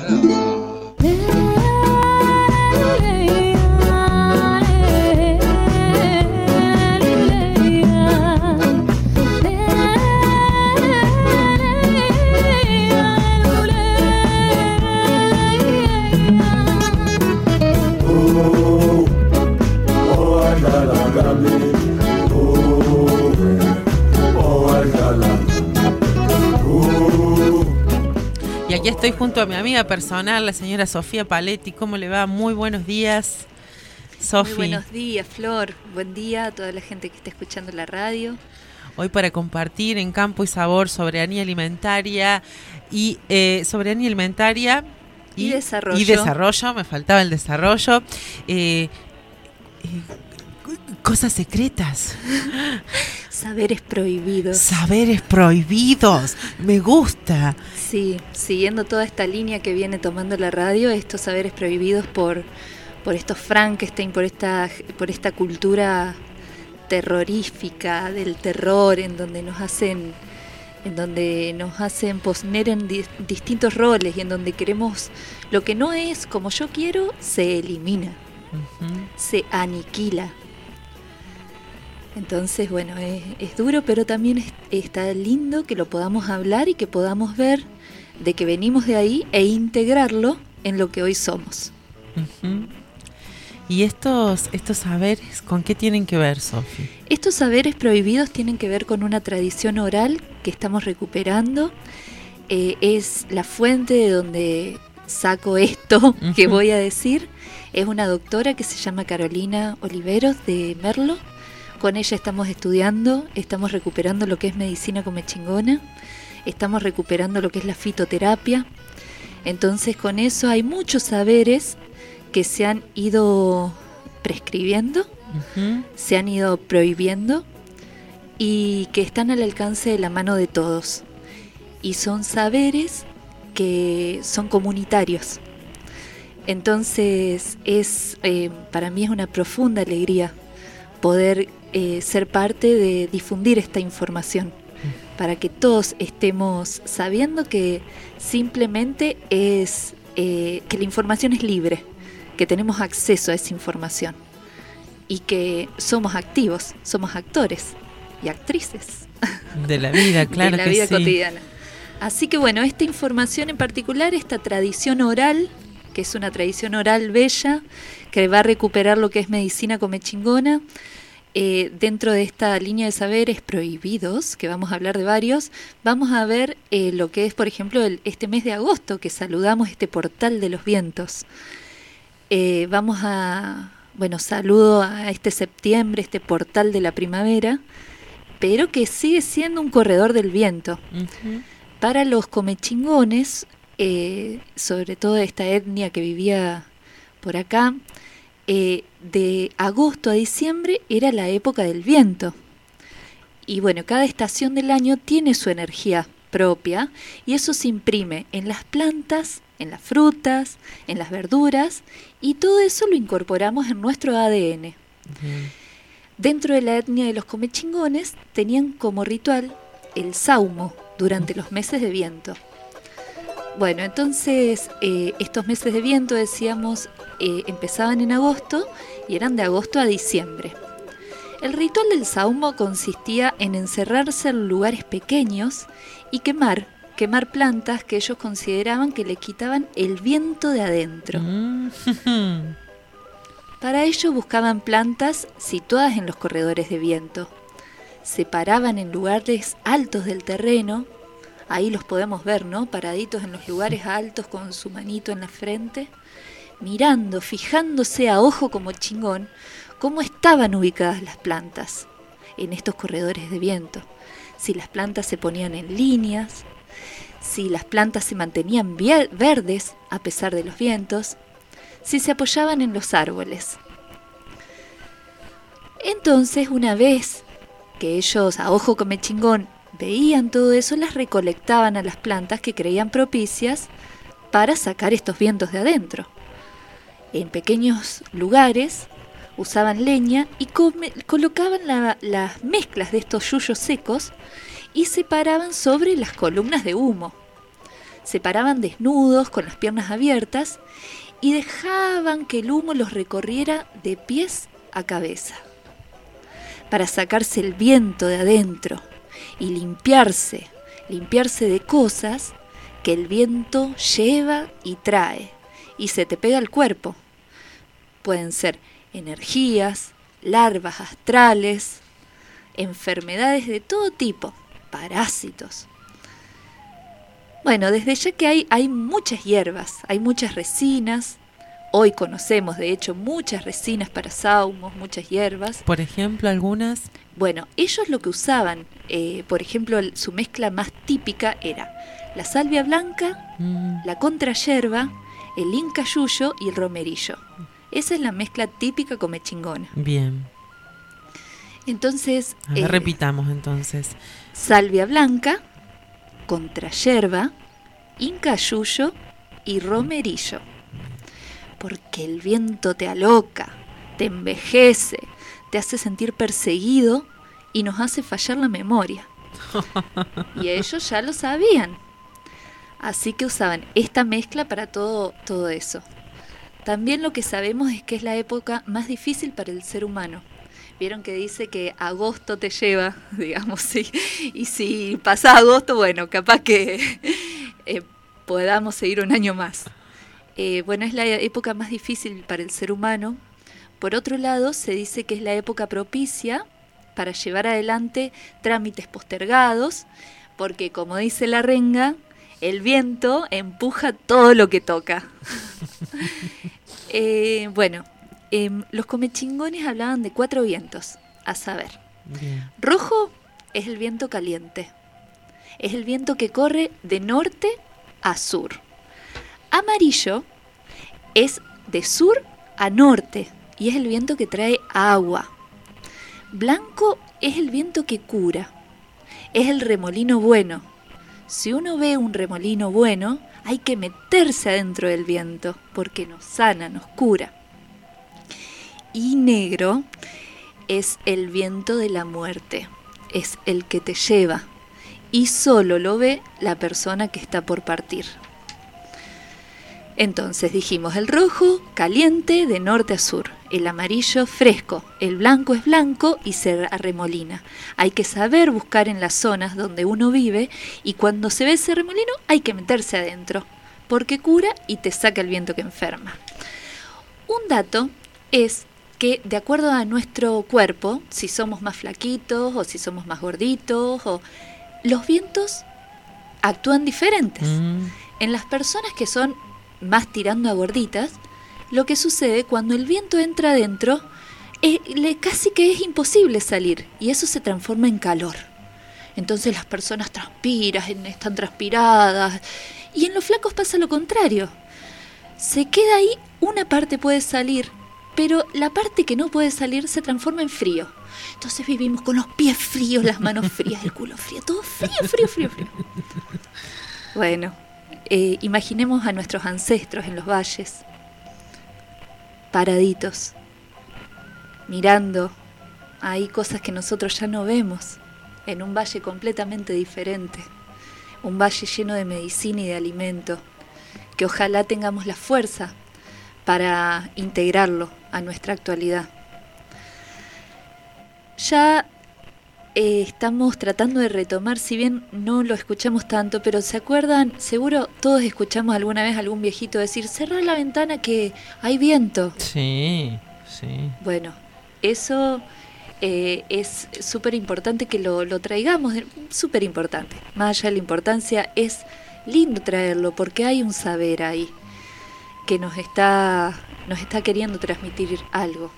Y aquí estoy junto a mi amiga personal, la señora Sofía Paletti. ¿Cómo le va? Muy buenos días. Sofi. Muy buenos días, Flor. Buen día a toda la gente que está escuchando la radio. Hoy para compartir en Campo y Sabor soberanía alimentaria y eh, soberanía alimentaria y, y desarrollo. Y desarrollo, me faltaba el desarrollo. Eh, eh, cosas secretas. Saberes prohibidos. Saberes prohibidos. Me gusta. Sí, siguiendo toda esta línea que viene tomando la radio, estos saberes prohibidos por, por estos Frankenstein, por esta, por esta cultura terrorífica del terror, en donde nos hacen, en donde nos hacen poner en di- distintos roles y en donde queremos lo que no es como yo quiero, se elimina, uh-huh. se aniquila. Entonces, bueno, es, es duro, pero también es, está lindo que lo podamos hablar y que podamos ver de que venimos de ahí e integrarlo en lo que hoy somos. Uh-huh. ¿Y estos, estos saberes con qué tienen que ver, Sofi? Estos saberes prohibidos tienen que ver con una tradición oral que estamos recuperando. Eh, es la fuente de donde saco esto uh-huh. que voy a decir. Es una doctora que se llama Carolina Oliveros de Merlo. Con ella estamos estudiando, estamos recuperando lo que es medicina comechingona, estamos recuperando lo que es la fitoterapia. Entonces con eso hay muchos saberes que se han ido prescribiendo, uh-huh. se han ido prohibiendo y que están al alcance de la mano de todos. Y son saberes que son comunitarios. Entonces es eh, para mí es una profunda alegría poder eh, ser parte de difundir esta información, uh-huh. para que todos estemos sabiendo que simplemente es eh, que la información es libre, que tenemos acceso a esa información y que somos activos, somos actores y actrices de la vida, claro, de la que vida sí. cotidiana. Así que bueno, esta información en particular, esta tradición oral, que es una tradición oral bella, que va a recuperar lo que es medicina comechingona, eh, dentro de esta línea de saberes prohibidos, que vamos a hablar de varios, vamos a ver eh, lo que es, por ejemplo, el, este mes de agosto, que saludamos este portal de los vientos. Eh, vamos a, bueno, saludo a este septiembre, este portal de la primavera, pero que sigue siendo un corredor del viento. Uh-huh. Para los comechingones, eh, sobre todo esta etnia que vivía por acá, eh, de agosto a diciembre era la época del viento. Y bueno, cada estación del año tiene su energía propia y eso se imprime en las plantas, en las frutas, en las verduras, y todo eso lo incorporamos en nuestro A D N. Uh-huh. Dentro de la etnia de los comechingones tenían como ritual el saumo durante los meses de viento. Bueno, entonces eh, estos meses de viento, decíamos, eh, empezaban en agosto y eran de agosto a diciembre. El ritual del saumo consistía en encerrarse en lugares pequeños y quemar quemar plantas que ellos consideraban que le quitaban el viento de adentro. Mm. Para ello buscaban plantas situadas en los corredores de viento. Se paraban en lugares altos del terreno, ahí los podemos ver, ¿no? Paraditos en los lugares altos con su manito en la frente, mirando, fijándose a ojo como chingón, cómo estaban ubicadas las plantas en estos corredores de viento. Si las plantas se ponían en líneas, si las plantas se mantenían verdes a pesar de los vientos, si se apoyaban en los árboles. Entonces, una vez que ellos a ojo comechingón veían todo eso, las recolectaban a las plantas que creían propicias para sacar estos vientos de adentro. En pequeños lugares usaban leña y come, colocaban la, las mezclas de estos yuyos secos y se paraban sobre las columnas de humo. Se paraban desnudos, con las piernas abiertas, y dejaban que el humo los recorriera de pies a cabeza, para sacarse el viento de adentro y limpiarse, limpiarse de cosas que el viento lleva y trae, y se te pega al cuerpo. Pueden ser energías, larvas astrales, enfermedades de todo tipo, parásitos. Bueno, desde ya que hay, hay muchas hierbas, hay muchas resinas, Hoy conocemos, de hecho, muchas resinas para sahumos, muchas hierbas. Por ejemplo, algunas. Bueno, ellos lo que usaban, eh, por ejemplo, su mezcla más típica era la salvia blanca, mm. la contrayerba, el incayuyo y el romerillo. Esa es la mezcla típica comechingona. Bien. Entonces... A ver, eh, repitamos entonces. Salvia blanca, contrayerba, incayuyo y romerillo. Porque el viento te aloca, te envejece, te hace sentir perseguido y nos hace fallar la memoria. Y ellos ya lo sabían. Así que usaban esta mezcla para todo, todo eso. También lo que sabemos es que es la época más difícil para el ser humano. Vieron que dice que agosto te lleva, digamos, sí. Y si pasa agosto, bueno, capaz que eh, podamos seguir un año más. Eh, bueno, es la época más difícil para el ser humano. Por otro lado, se dice que es la época propicia para llevar adelante trámites postergados, porque como dice la renga, el viento empuja todo lo que toca. eh, bueno, eh, los comechingones hablaban de cuatro vientos, a saber. Bien. Rojo es el viento caliente, es el viento que corre de norte a sur. Amarillo es de sur a norte y es el viento que trae agua. Blanco es el viento que cura, es el remolino bueno. Si uno ve un remolino bueno, hay que meterse adentro del viento porque nos sana, nos cura. Y negro es el viento de la muerte, es el que te lleva y solo lo ve la persona que está por partir. Entonces dijimos el rojo, caliente, de norte a sur, el amarillo, fresco, el blanco es blanco y se arremolina. Hay que saber buscar en las zonas donde uno vive y cuando se ve ese remolino hay que meterse adentro, porque cura y te saca el viento que enferma. Un dato es que de acuerdo a nuestro cuerpo, si somos más flaquitos o si somos más gorditos, o, los vientos actúan diferentes. Mm. En las personas que son más tirando a gorditas, lo que sucede cuando el viento entra adentro, eh, le, casi que es imposible salir y eso se transforma en calor. Entonces las personas transpiran, están transpiradas y en los flacos pasa lo contrario. Se queda ahí, una parte puede salir, pero la parte que no puede salir se transforma en frío. Entonces vivimos con los pies fríos, las manos frías, el culo frío, todo frío, frío, frío, frío. Bueno, eh, imaginemos a nuestros ancestros en los valles, paraditos, mirando ahí cosas que nosotros ya no vemos, en un valle completamente diferente, un valle lleno de medicina y de alimento, que ojalá tengamos la fuerza para integrarlo a nuestra actualidad. Ya eh, estamos tratando de retomar, si bien no lo escuchamos tanto, pero ¿se acuerdan? Seguro todos escuchamos alguna vez a algún viejito decir, cerrá la ventana que hay viento. Sí, sí. Bueno, eso eh, es súper importante que lo, lo traigamos, súper importante. Más allá de la importancia, es lindo traerlo porque hay un saber ahí que nos está, nos está queriendo transmitir algo.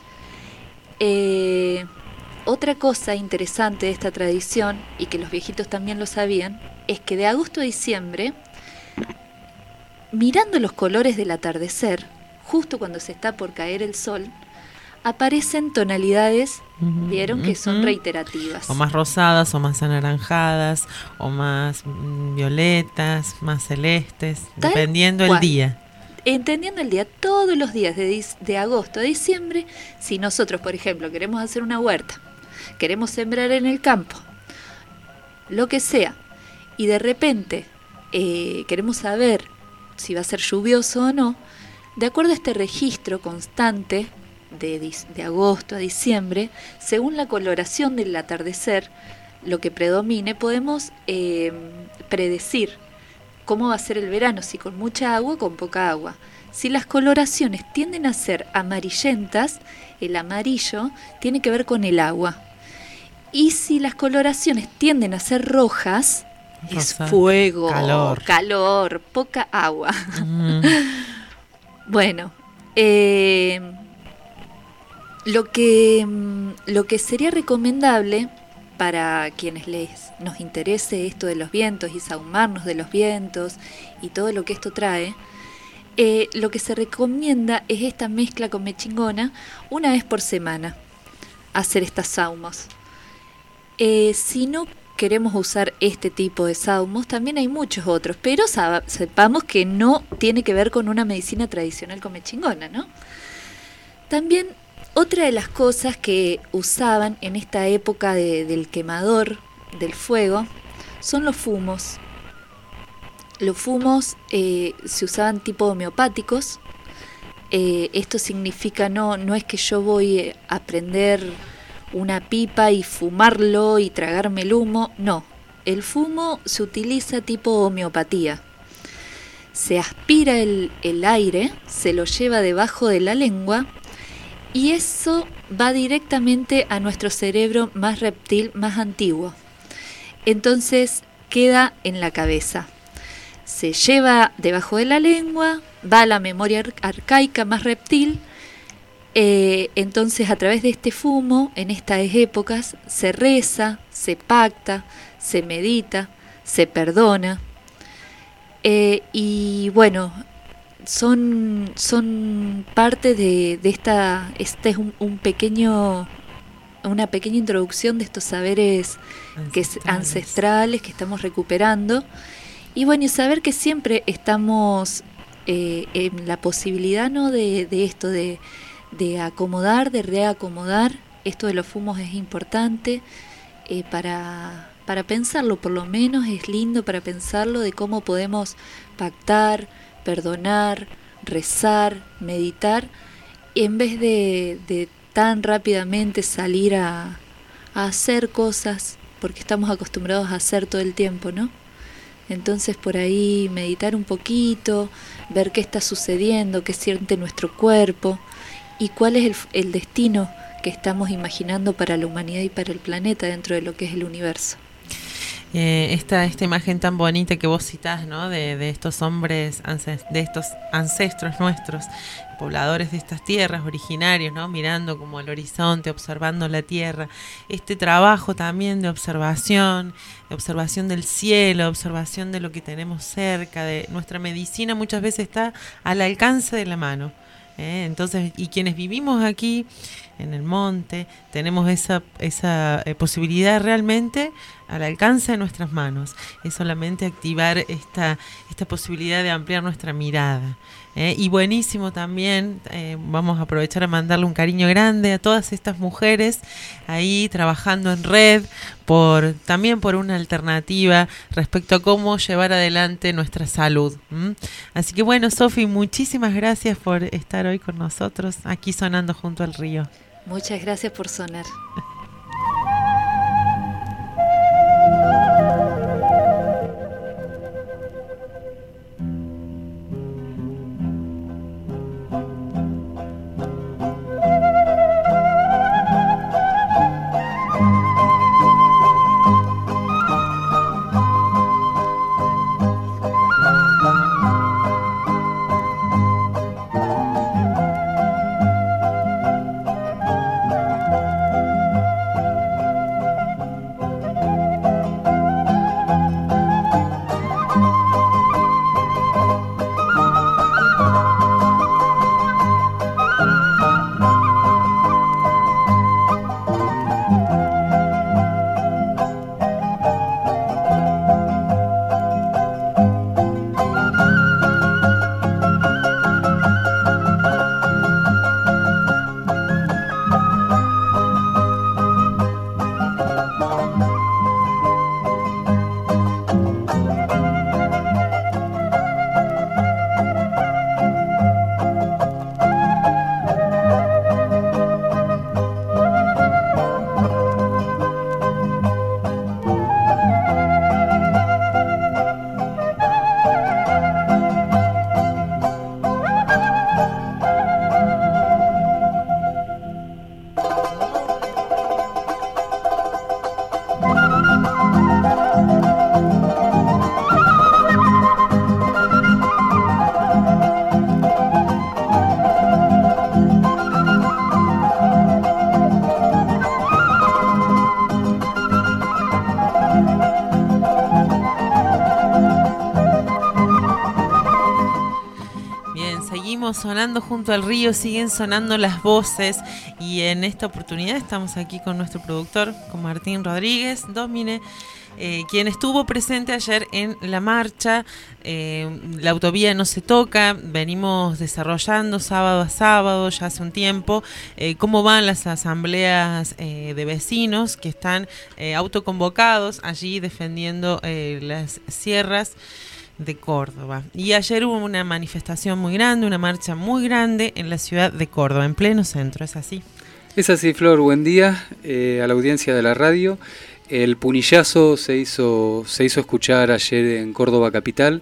Eh, otra cosa interesante de esta tradición, y que los viejitos también lo sabían, es que de agosto a diciembre, mirando los colores del atardecer, justo cuando se está por caer el sol, aparecen tonalidades, vieron, que son reiterativas. O más rosadas, o más anaranjadas, o más mm, violetas, más celestes, Tal dependiendo cual. el día. Entendiendo el día, todos los días de, de agosto a diciembre, si nosotros, por ejemplo, queremos hacer una huerta, queremos sembrar en el campo, lo que sea, y de repente eh, queremos saber si va a ser lluvioso o no, de acuerdo a este registro constante de, de agosto a diciembre, según la coloración del atardecer, lo que predomine, podemos eh, predecir cómo va a ser el verano, si con mucha agua o con poca agua. Si las coloraciones tienden a ser amarillentas, el amarillo tiene que ver con el agua. Y si las coloraciones tienden a ser rojas, Rosa, es fuego, calor, calor, poca agua. Mm. Bueno, Eh, lo que lo que sería recomendable para quienes les nos interese esto de los vientos y saumarnos de los vientos y todo lo que esto trae, eh, lo que se recomienda es esta mezcla con mechingona una vez por semana, hacer estas saumos. Eh, si no queremos usar este tipo de saumos, también hay muchos otros, pero sab- sepamos que no tiene que ver con una medicina tradicional con mechingona, ¿no? También otra de las cosas que usaban en esta época de, del quemador, del fuego, son los fumos. Los fumos eh, se usaban tipo homeopáticos. Eh, esto significa, no, no es que yo voy a prender una pipa y fumarlo y tragarme el humo, no. El fumo se utiliza tipo homeopatía. Se aspira el, el aire, se lo lleva debajo de la lengua, y eso va directamente a nuestro cerebro más reptil, más antiguo. Entonces queda en la cabeza. Se lleva debajo de la lengua, va a la memoria ar- arcaica más reptil. Eh, entonces a través de este fumo, en estas épocas, se reza, se pacta, se medita, se perdona. Eh, y bueno... Son, son parte de, de esta, este es un, un pequeño, una pequeña introducción de estos saberes ancestrales que, es, ancestrales que estamos recuperando. Y bueno, y saber que siempre estamos eh, en la posibilidad, ¿no?, de, de esto, de, de acomodar, de reacomodar. Esto de los fumos es importante eh, para, para pensarlo, por lo menos es lindo para pensarlo, de cómo podemos pactar, perdonar, rezar, meditar, en vez de, de tan rápidamente salir a, a hacer cosas, porque estamos acostumbrados a hacer todo el tiempo, ¿no? Entonces por ahí meditar un poquito, ver qué está sucediendo, qué siente nuestro cuerpo y cuál es el, el destino que estamos imaginando para la humanidad y para el planeta dentro de lo que es el universo. Eh, esta, esta imagen tan bonita que vos citás, ¿no?, de, de estos hombres, de estos ancestros nuestros, pobladores de estas tierras, originarios, ¿no?, mirando como el horizonte, observando la tierra, este trabajo también de observación, de observación del cielo, observación de lo que tenemos cerca, de nuestra medicina muchas veces está al alcance de la mano. ¿Eh? Entonces, y quienes vivimos aquí en el monte, tenemos esa, esa eh, posibilidad realmente al alcance de nuestras manos. Es solamente activar esta, esta posibilidad de ampliar nuestra mirada. ¿Eh? Y buenísimo también, eh, vamos a aprovechar a mandarle un cariño grande a todas estas mujeres ahí trabajando en red, por también por una alternativa respecto a cómo llevar adelante nuestra salud. ¿Mm? Así que bueno, Sofi, muchísimas gracias por estar hoy con nosotros aquí sonando junto al río. Muchas gracias por sonar. seguimos sonando junto al río, siguen sonando las voces y en esta oportunidad estamos aquí con nuestro productor, con Martín Rodríguez, Domine, eh, quien estuvo presente ayer en la marcha. Eh, la autovía no se toca, venimos desarrollando sábado a sábado ya hace un tiempo eh, cómo van las asambleas eh, de vecinos que están eh, autoconvocados allí defendiendo eh, las sierras de Córdoba. Y ayer hubo una manifestación muy grande, una marcha muy grande en la ciudad de Córdoba, en pleno centro, ¿es así? Es así, Flor, buen día eh, a la audiencia de la radio. El punillazo se hizo, se hizo escuchar ayer en Córdoba capital.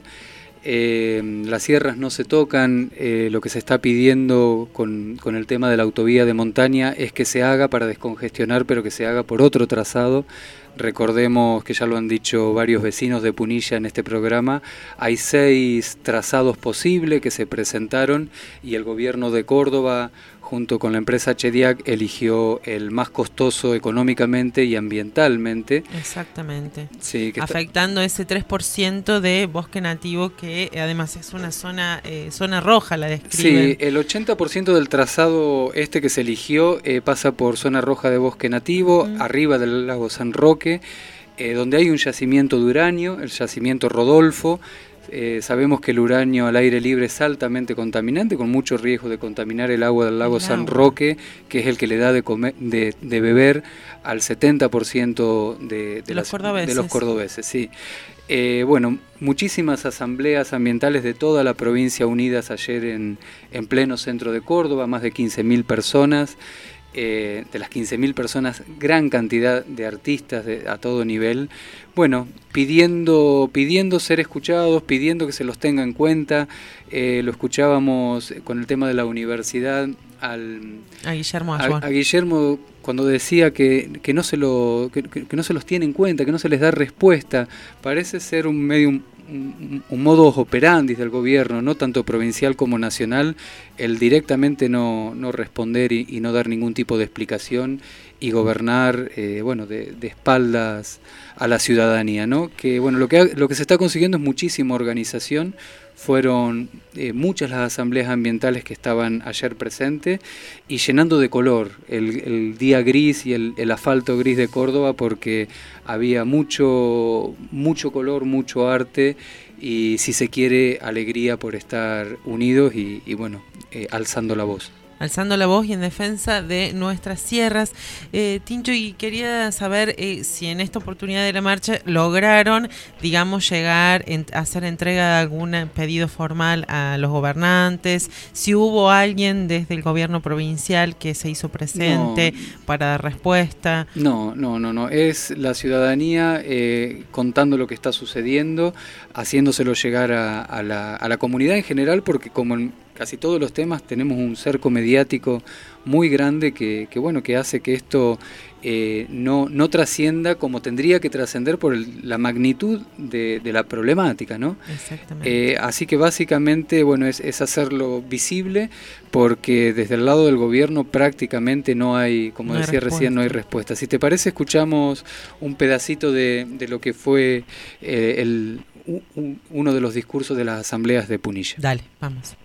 Eh, las sierras no se tocan, eh, lo que se está pidiendo con, con el tema de la autovía de montaña es que se haga para descongestionar, pero que se haga por otro trazado. Recordemos que ya lo han dicho varios vecinos de Punilla en este programa, hay seis trazados posibles que se presentaron y el gobierno de Córdoba junto con la empresa Chediac eligió el más costoso económicamente y ambientalmente. Exactamente. Sí, que afectando está... ese tres por ciento de bosque nativo que además es una zona eh, zona roja, la describen. Sí, el ochenta por ciento del trazado este que se eligió eh, pasa por zona roja de bosque nativo, mm. arriba del lago San Roque, eh, donde hay un yacimiento de uranio, el yacimiento Rodolfo. Eh, sabemos que el uranio al aire libre es altamente contaminante, con mucho riesgo de contaminar el agua del lago San Roque, que es el que le da de, comer, de, de beber al setenta por ciento de, de, de, las, los cordobeses. de los cordobeses. Sí. Eh, bueno, muchísimas asambleas ambientales de toda la provincia unidas ayer en, en pleno centro de Córdoba, más de quince mil personas. Eh, de las quince mil personas, gran cantidad de artistas de, a todo nivel, bueno, pidiendo, pidiendo ser escuchados, pidiendo que se los tenga en cuenta. Eh, lo escuchábamos con el tema de la universidad al, a Guillermo a, a Guillermo cuando decía que, que, no se lo, que, que no se los tiene en cuenta, que no se les da respuesta. Parece ser un medio un, un, un modus operandi del gobierno, no tanto provincial como nacional, el directamente no, no responder y, y no dar ningún tipo de explicación y gobernar eh, bueno, de, de espaldas a la ciudadanía, ¿no? Que bueno, lo que, ha, lo que se está consiguiendo es muchísima organización. Fueron eh, muchas las asambleas ambientales que estaban ayer presentes y llenando de color el, el día gris y el, el asfalto gris de Córdoba, porque había mucho, mucho color, mucho arte y, si se quiere, alegría por estar unidos y, y bueno, eh, alzando la voz. Alzando la voz y en defensa de nuestras sierras. Eh, Tincho, y quería saber eh, si en esta oportunidad de la marcha lograron, digamos, llegar en, a hacer entrega de algún pedido formal a los gobernantes, si hubo alguien desde el gobierno provincial que se hizo presente no, para dar respuesta. No, no, no, no. Es la ciudadanía eh, contando lo que está sucediendo, haciéndoselo llegar a, a, la, a la comunidad en general, porque como en casi todos los temas tenemos un cerco mediático muy grande que, que bueno, que hace que esto eh, no, no trascienda como tendría que trascender por el, la magnitud de, de la problemática, ¿no? Exactamente. Eh, así que básicamente, bueno, es, es hacerlo visible, porque desde el lado del gobierno prácticamente no hay, como no decía recién, no hay respuesta. Si te parece, escuchamos un pedacito de, de lo que fue eh, el, un, uno de los discursos de las asambleas de Punilla. Dale, vamos.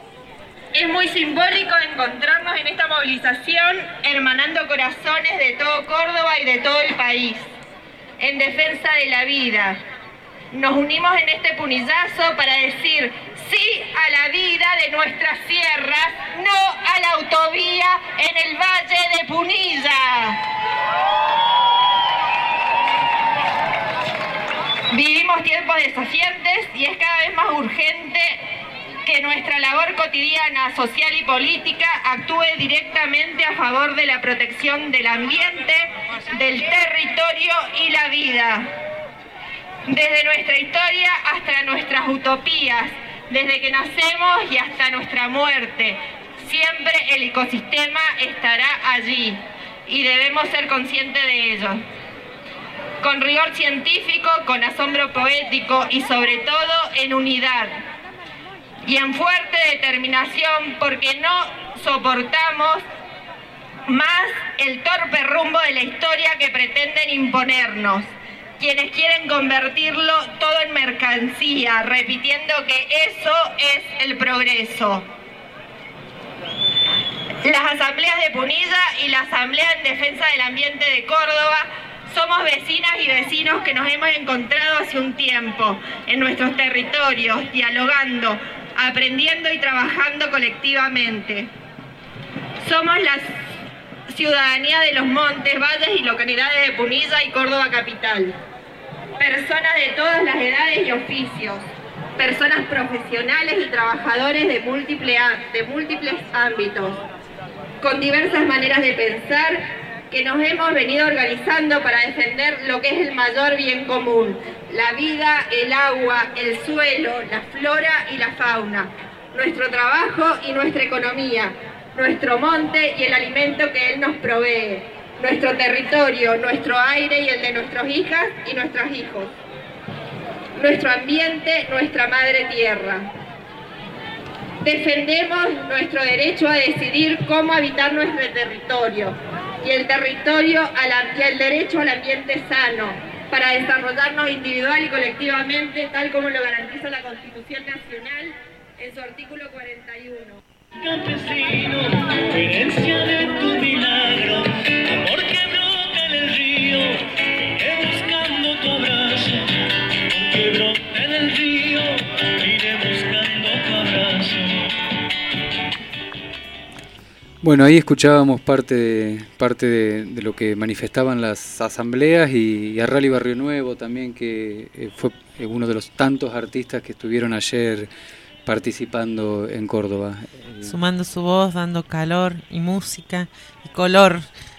Es muy simbólico encontrarnos en esta movilización hermanando corazones de todo Córdoba y de todo el país, en defensa de la vida. Nos unimos en este punillazo para decir sí a la vida de nuestras sierras, no a la autovía en el Valle de Punilla. Vivimos tiempos desafiantes y es cada vez más urgente que nuestra labor cotidiana, social y política actúe directamente a favor de la protección del ambiente, del territorio y la vida. Desde nuestra historia hasta nuestras utopías, desde que nacemos y hasta nuestra muerte, siempre el ecosistema estará allí y debemos ser conscientes de ello. Con rigor científico, con asombro poético y sobre todo en unidad. Y en fuerte determinación, porque no soportamos más el torpe rumbo de la historia que pretenden imponernos, quienes quieren convertirlo todo en mercancía, repitiendo que eso es el progreso. las asambleas de Punilla y la Asamblea en Defensa del Ambiente de Córdoba somos vecinas y vecinos que nos hemos encontrado hace un tiempo en nuestros territorios, dialogando, aprendiendo y trabajando colectivamente. Somos la ciudadanía de los montes, valles y localidades de Punilla y Córdoba capital. Personas de todas las edades y oficios, personas profesionales y trabajadores de múltiples, de múltiples ámbitos, con diversas maneras de pensar, que nos hemos venido organizando para defender lo que es el mayor bien común, la vida, el agua, el suelo, la flora y la fauna, nuestro trabajo y nuestra economía, nuestro monte y el alimento que él nos provee, nuestro territorio, nuestro aire y el de nuestras hijas y nuestros hijos, nuestro ambiente, nuestra madre tierra. Defendemos nuestro derecho a decidir cómo habitar nuestro territorio y el territorio a la, y el derecho al ambiente sano para desarrollarnos individual y colectivamente, tal como lo garantiza la Constitución Nacional en su artículo cuarenta y uno. Campesino, herencia de tu milagro, amor que brota en el río, iré buscando tu abrazo, amor que brota en el río, iré buscando tu abrazo. Bueno, ahí escuchábamos parte de, parte de, de lo que manifestaban las asambleas y, y a Rally Barrio Nuevo también, que eh, fue uno de los tantos artistas que estuvieron ayer participando en Córdoba. Sumando su voz, dando calor y música y color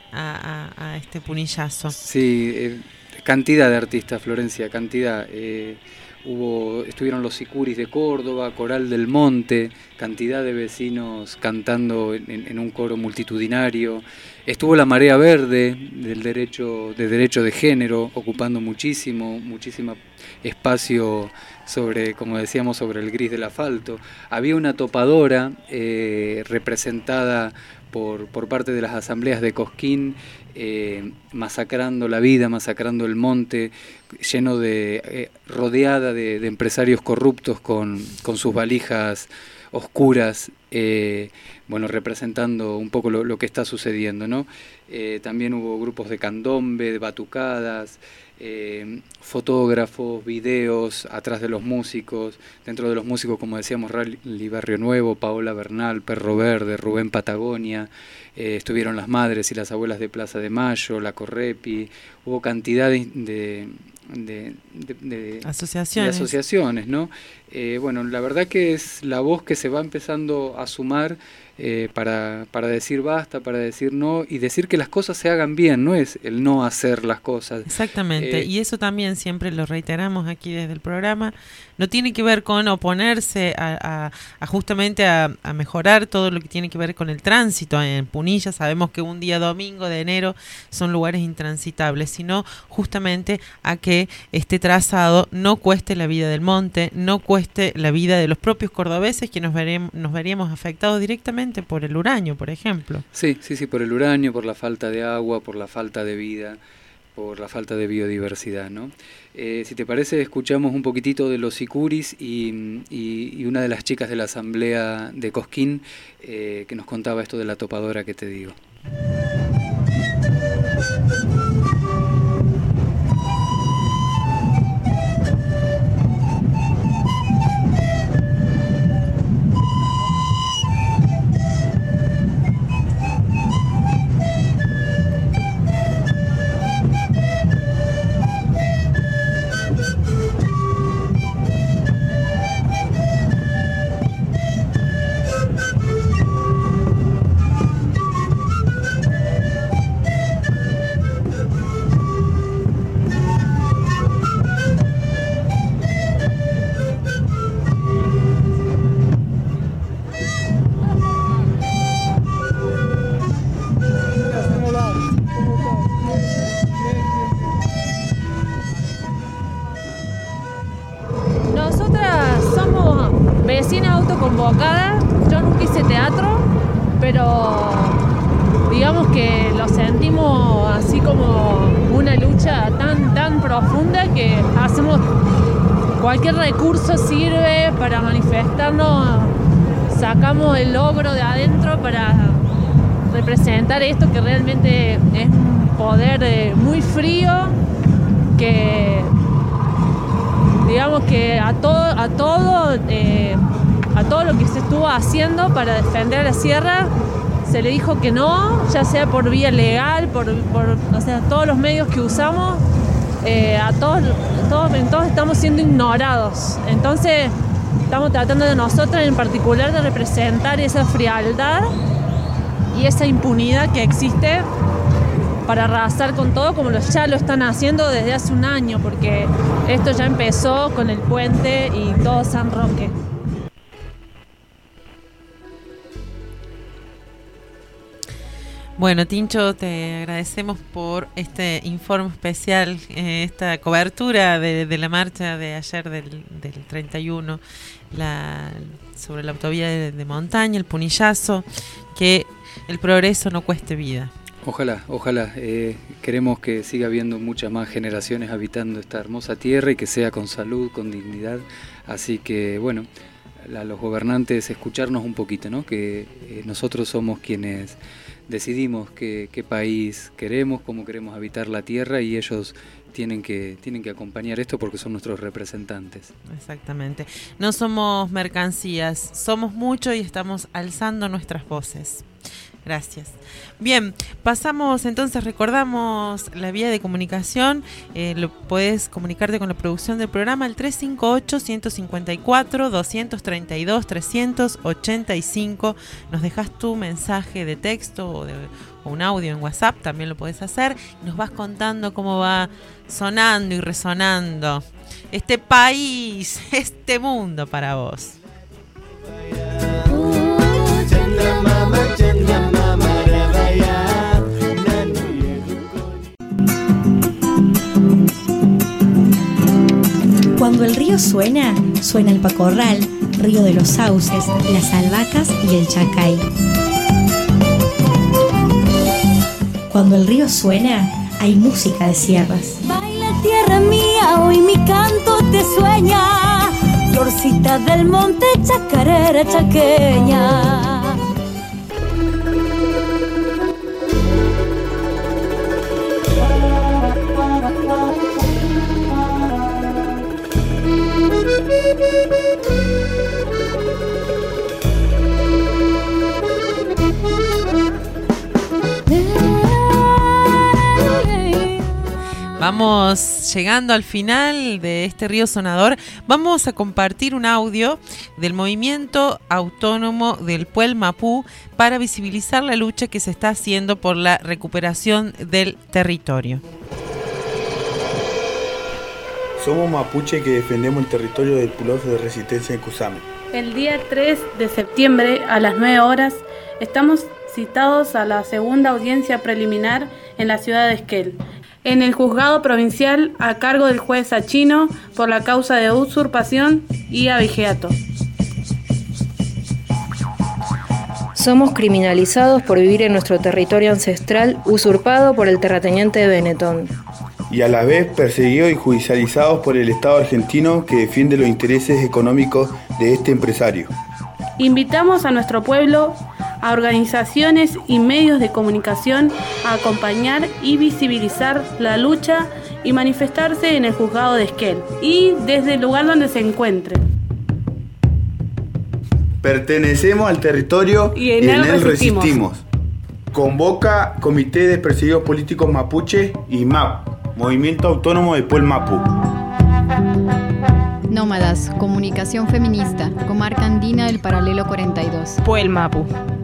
a, a, a este punillazo. Sí, eh, cantidad de artistas, Florencia, cantidad. Eh, hubo, estuvieron los Sicuris de Córdoba, Coral del Monte, cantidad de vecinos cantando en, en un coro multitudinario. Estuvo la Marea Verde del derecho de derecho de género, ocupando muchísimo, muchísimo espacio sobre, como decíamos, sobre el gris del asfalto. Había una topadora eh, representada por, por parte de las asambleas de Cosquín, eh, masacrando la vida, masacrando el monte, lleno de, eh, rodeada de, de empresarios corruptos con, con sus valijas oscuras, eh, bueno, representando un poco lo, lo que está sucediendo, ¿no? Eh, también hubo grupos de candombe, de batucadas, eh, fotógrafos, videos atrás de los músicos, dentro de los músicos, como decíamos, Rally Barrio Nuevo, Paola Bernal, Perro Verde, Rubén Patagonia, eh, estuvieron las madres y las abuelas de Plaza de Mayo, la Correpi, hubo cantidad de, de, de, de, de, asociaciones. de asociaciones, ¿no? Eh, bueno, la verdad que es la voz que se va empezando a sumar eh, para, para decir basta, para decir no y decir que las cosas se hagan bien, no es el no hacer las cosas. Exactamente, Eh, y eso también siempre lo reiteramos aquí desde el programa, no tiene que ver con oponerse a, a, a justamente a, a mejorar todo lo que tiene que ver con el tránsito. En Punilla sabemos que un día domingo de enero son lugares intransitables, sino justamente a que este trazado no cueste la vida del monte, no cueste la vida de los propios cordobeses, que nos, veremos, nos veríamos afectados directamente por el uranio, por ejemplo. Sí, sí, sí, por el uranio, por la falta de agua, por la falta de vida, por la falta de biodiversidad, ¿no? Eh, si te parece, escuchamos un poquitito de los Sicuris y, y, y una de las chicas de la asamblea de Cosquín eh, que nos contaba esto de la topadora que te digo. Nosotras somos vecinas autoconvocadas. Yo nunca hice teatro, pero digamos que lo sentimos así como una lucha tan, tan profunda que hacemos cualquier recurso sirve para manifestarnos, sacamos el logro de adentro para representar esto que realmente es un poder eh, muy frío, que digamos que a todo, a todo, eh, a todo lo que se estuvo haciendo para defender la sierra se le dijo que no, ya sea por vía legal, por, por o sea, todos los medios que usamos, eh, a todos, todos, todos estamos siendo ignorados. Entonces estamos tratando de nosotros en particular de representar esa frialdad y esa impunidad que existe para arrasar con todo, como lo, ya lo están haciendo desde hace un año, porque esto ya empezó con el puente y todo San Roque. Bueno, Tincho, te agradecemos por este informe especial, eh, esta cobertura de, de la marcha de ayer del, del treinta y uno, la, sobre la autovía de, de montaña, el Punillazo, que el progreso no cueste vida. Ojalá, ojalá. Eh, queremos que siga habiendo muchas más generaciones habitando esta hermosa tierra y que sea con salud, con dignidad. Así que, bueno, a los gobernantes escucharnos un poquito, ¿no? Que eh, nosotros somos quienes decidimos qué, qué país queremos, cómo queremos habitar la tierra, y ellos tienen que, tienen que acompañar esto porque son nuestros representantes. Exactamente. No somos mercancías, somos mucho y estamos alzando nuestras voces. Gracias. Bien, pasamos entonces, recordamos la vía de comunicación. Eh, lo puedes comunicarte con la producción del programa al tres cinco ocho, uno cinco cuatro, dos tres dos, tres ocho cinco. Nos dejas tu mensaje de texto o, de, o un audio en WhatsApp, también lo puedes hacer. Nos vas contando cómo va sonando y resonando este país, este mundo para vos. Cuando el río suena, suena el Pacorral, río de los sauces, las albahacas y el chacay. Cuando el río suena, hay música de sierras. Baila tierra mía, hoy mi canto te sueña, florcita del monte, chacarera chaqueña. Vamos llegando al final de este río sonador. Vamos a compartir un audio del movimiento autónomo del Puel Mapú para visibilizar la lucha que se está haciendo por la recuperación del territorio. Somos mapuche que defendemos el territorio del Puloso de Resistencia en Cusame. El día tres de septiembre a las nueve horas estamos citados a la segunda audiencia preliminar en la ciudad de Esquel, en el juzgado provincial a cargo del juez Achino por la causa de usurpación y abigeato. Somos criminalizados por vivir en nuestro territorio ancestral usurpado por el terrateniente de Benetton. Y a la vez perseguidos y judicializados por el Estado argentino que defiende los intereses económicos de este empresario. Invitamos a nuestro pueblo, a organizaciones y medios de comunicación a acompañar y visibilizar la lucha y manifestarse en el juzgado de Esquel y desde el lugar donde se encuentren. Pertenecemos al territorio y en, y en él, él resistimos. resistimos. Convoca Comité de Perseguidos Políticos Mapuche y M A P, Movimiento Autónomo de Puel Mapú. Nómadas, Comunicación Feminista, Comarca Andina del Paralelo cuarenta y dos. Puel Mapú.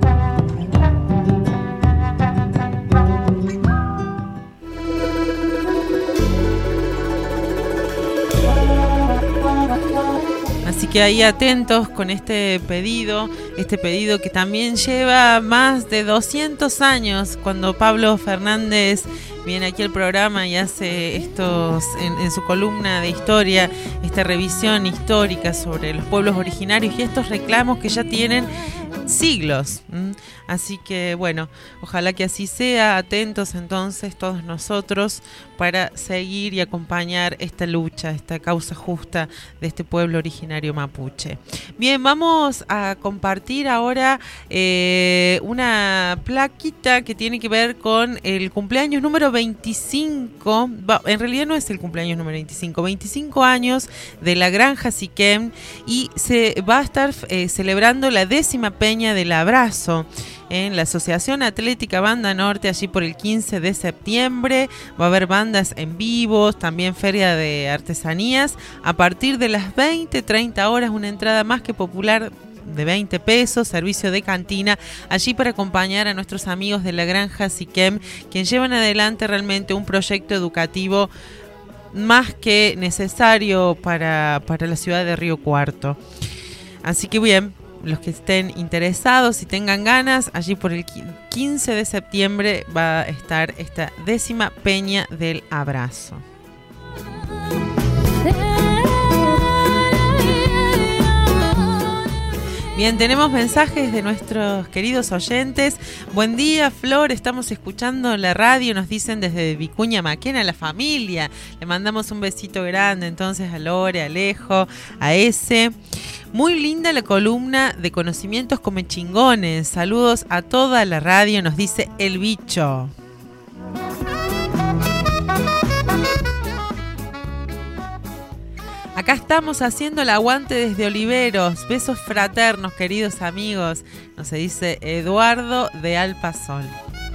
Así que ahí atentos con este pedido, este pedido que también lleva más de doscientos años. Cuando Pablo Fernández viene aquí al programa y hace estos, en, en su columna de historia, esta revisión histórica sobre los pueblos originarios y estos reclamos que ya tienen siglos. ¿Mm? Así que bueno, ojalá que así sea. Atentos entonces todos nosotros para seguir y acompañar esta lucha, esta causa justa de este pueblo originario mapuche. Bien, vamos a compartir compartir ahora eh, una plaquita que tiene que ver con el cumpleaños número veinticinco. En realidad no es el cumpleaños número veinticinco, veinticinco años de la Granja Siquem, y se va a estar eh, celebrando la décima peña del abrazo en la Asociación Atlética Banda Norte, allí por el quince de septiembre. Va a haber bandas en vivos, también feria de artesanías, a partir de las veinte, treinta horas, una entrada más que popular de veinte pesos, servicio de cantina, allí para acompañar a nuestros amigos de la Granja Siquem, quien llevan adelante realmente un proyecto educativo más que necesario para, para la ciudad de Río Cuarto. Así que bien, los que estén interesados y tengan ganas, allí por el quince de septiembre va a estar esta décima peña del abrazo. Bien, tenemos mensajes de nuestros queridos oyentes. Buen día, Flor, estamos escuchando la radio, nos dicen desde Vicuña Maquena, la familia. Le mandamos un besito grande entonces a Lore, a Alejo, a ese. Muy linda la columna de conocimientos come chingones. Saludos a toda la radio, nos dice el bicho. Acá estamos haciendo el aguante desde Oliveros. Besos fraternos, queridos amigos. Nos dice Eduardo de Alpasol.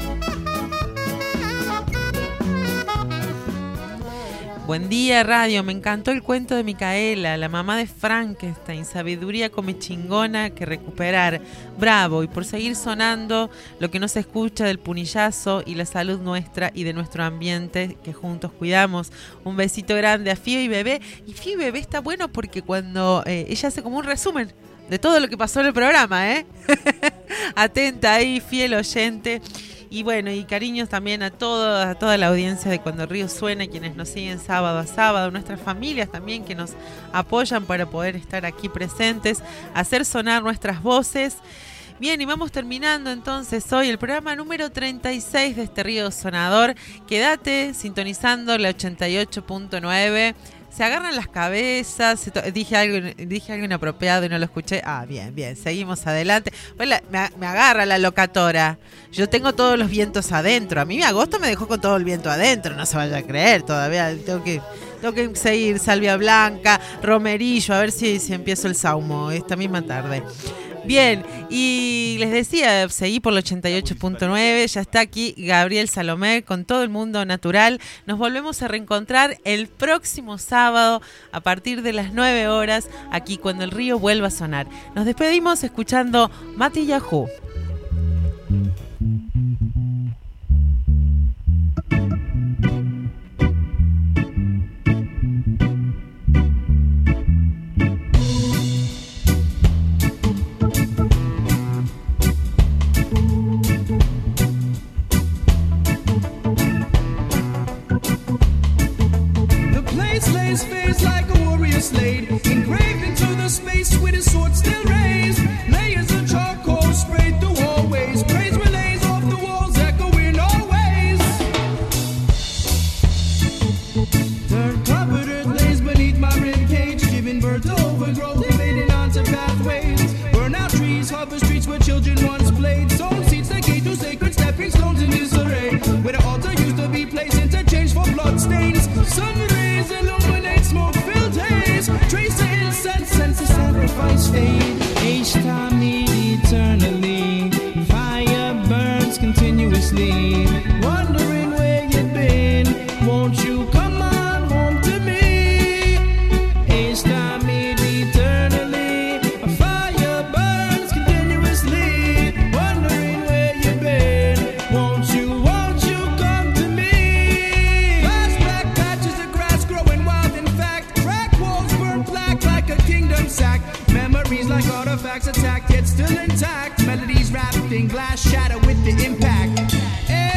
Buen día, radio. Me encantó el cuento de Micaela, la mamá de Frankenstein. Sabiduría come chingona que recuperar. Bravo. Y por seguir sonando lo que no se escucha del punillazo y la salud nuestra y de nuestro ambiente que juntos cuidamos. Un besito grande a Fío y Bebé. Y Fío y Bebé está bueno porque cuando eh, ella hace como un resumen de todo lo que pasó en el programa, ¿eh? Atenta ahí, fiel oyente. Y bueno, y cariños también a, todo, a toda la audiencia de Cuando el Río Suena, quienes nos siguen sábado a sábado, nuestras familias también que nos apoyan para poder estar aquí presentes, hacer sonar nuestras voces. Bien, y vamos terminando entonces hoy el programa número treinta y seis de este Río Sonador. Quédate sintonizando la ochenta y ocho punto nueve. Se agarran las cabezas, dije algo, dije algo inapropiado y no lo escuché. Ah, bien, bien, seguimos adelante. Pues la, me, me agarra la locatora. Yo tengo todos los vientos adentro. A mí agosto me dejó con todo el viento adentro, no se vaya a creer todavía. Tengo que, tengo que seguir Salvia Blanca, Romerillo, a ver si, si empiezo el saumo esta misma tarde. Bien, y les decía, seguí por el ochenta y ocho punto nueve, ya está aquí Gabriel Salomé con Todo el Mundo Natural. Nos volvemos a reencontrar el próximo sábado a partir de las nueve horas, aquí Cuando el Río vuelva a sonar. Nos despedimos escuchando Mati Yahoo. Face like a warrior slate, engraved into the space with his sword still raised. Layers of charcoal sprayed through hallways. Praise relays off the walls, echoing always. Dirt covered earth lays beneath my rib cage, giving birth to overgrowth, invading onto pathways. Burnout trees, hover streets where children once played. Stone seats that gate to sacred stepping stones in disarray, where the altar used to be placed, interchange for blood stains. Sun rays illuminate smoke-filled haze. Trace the incense, sense the sacrifice fade. H-time need eternally. Fire burns continuously. Wondering where you've been. Won't you come on home to me? H-time need eternally. Fire burns continuously. Wondering where you've been. Won't you, won't you come to me? Vast black patches of grass growing wild in fact. Crack walls burn black like a kingdom sack. Memories like artifacts attacked yet still intact. Melodies wrapped in glass shatter with the impact. Hey.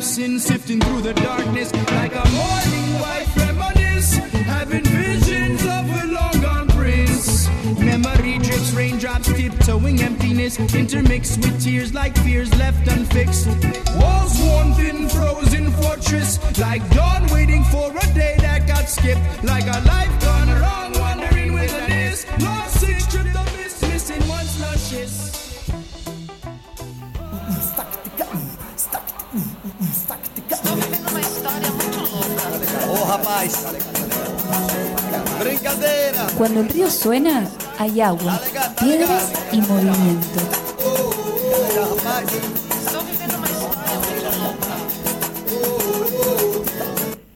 reminiscing, sifting through the darkness like a morning wife reminisce, having visions of a long gone prince. Memory drips, raindrops tiptoeing emptiness, intermixed with tears like fears left unfixed. Walls worn thin, frozen fortress, like dawn waiting for a day that got skipped, like a life gone wrong, wandering wilderness, lost in stripped of mist, missing one's luscious. Oh, rapaz. Brincadeira. Cuando el río suena, hay agua, piedras y movimiento. Oh, rapaz.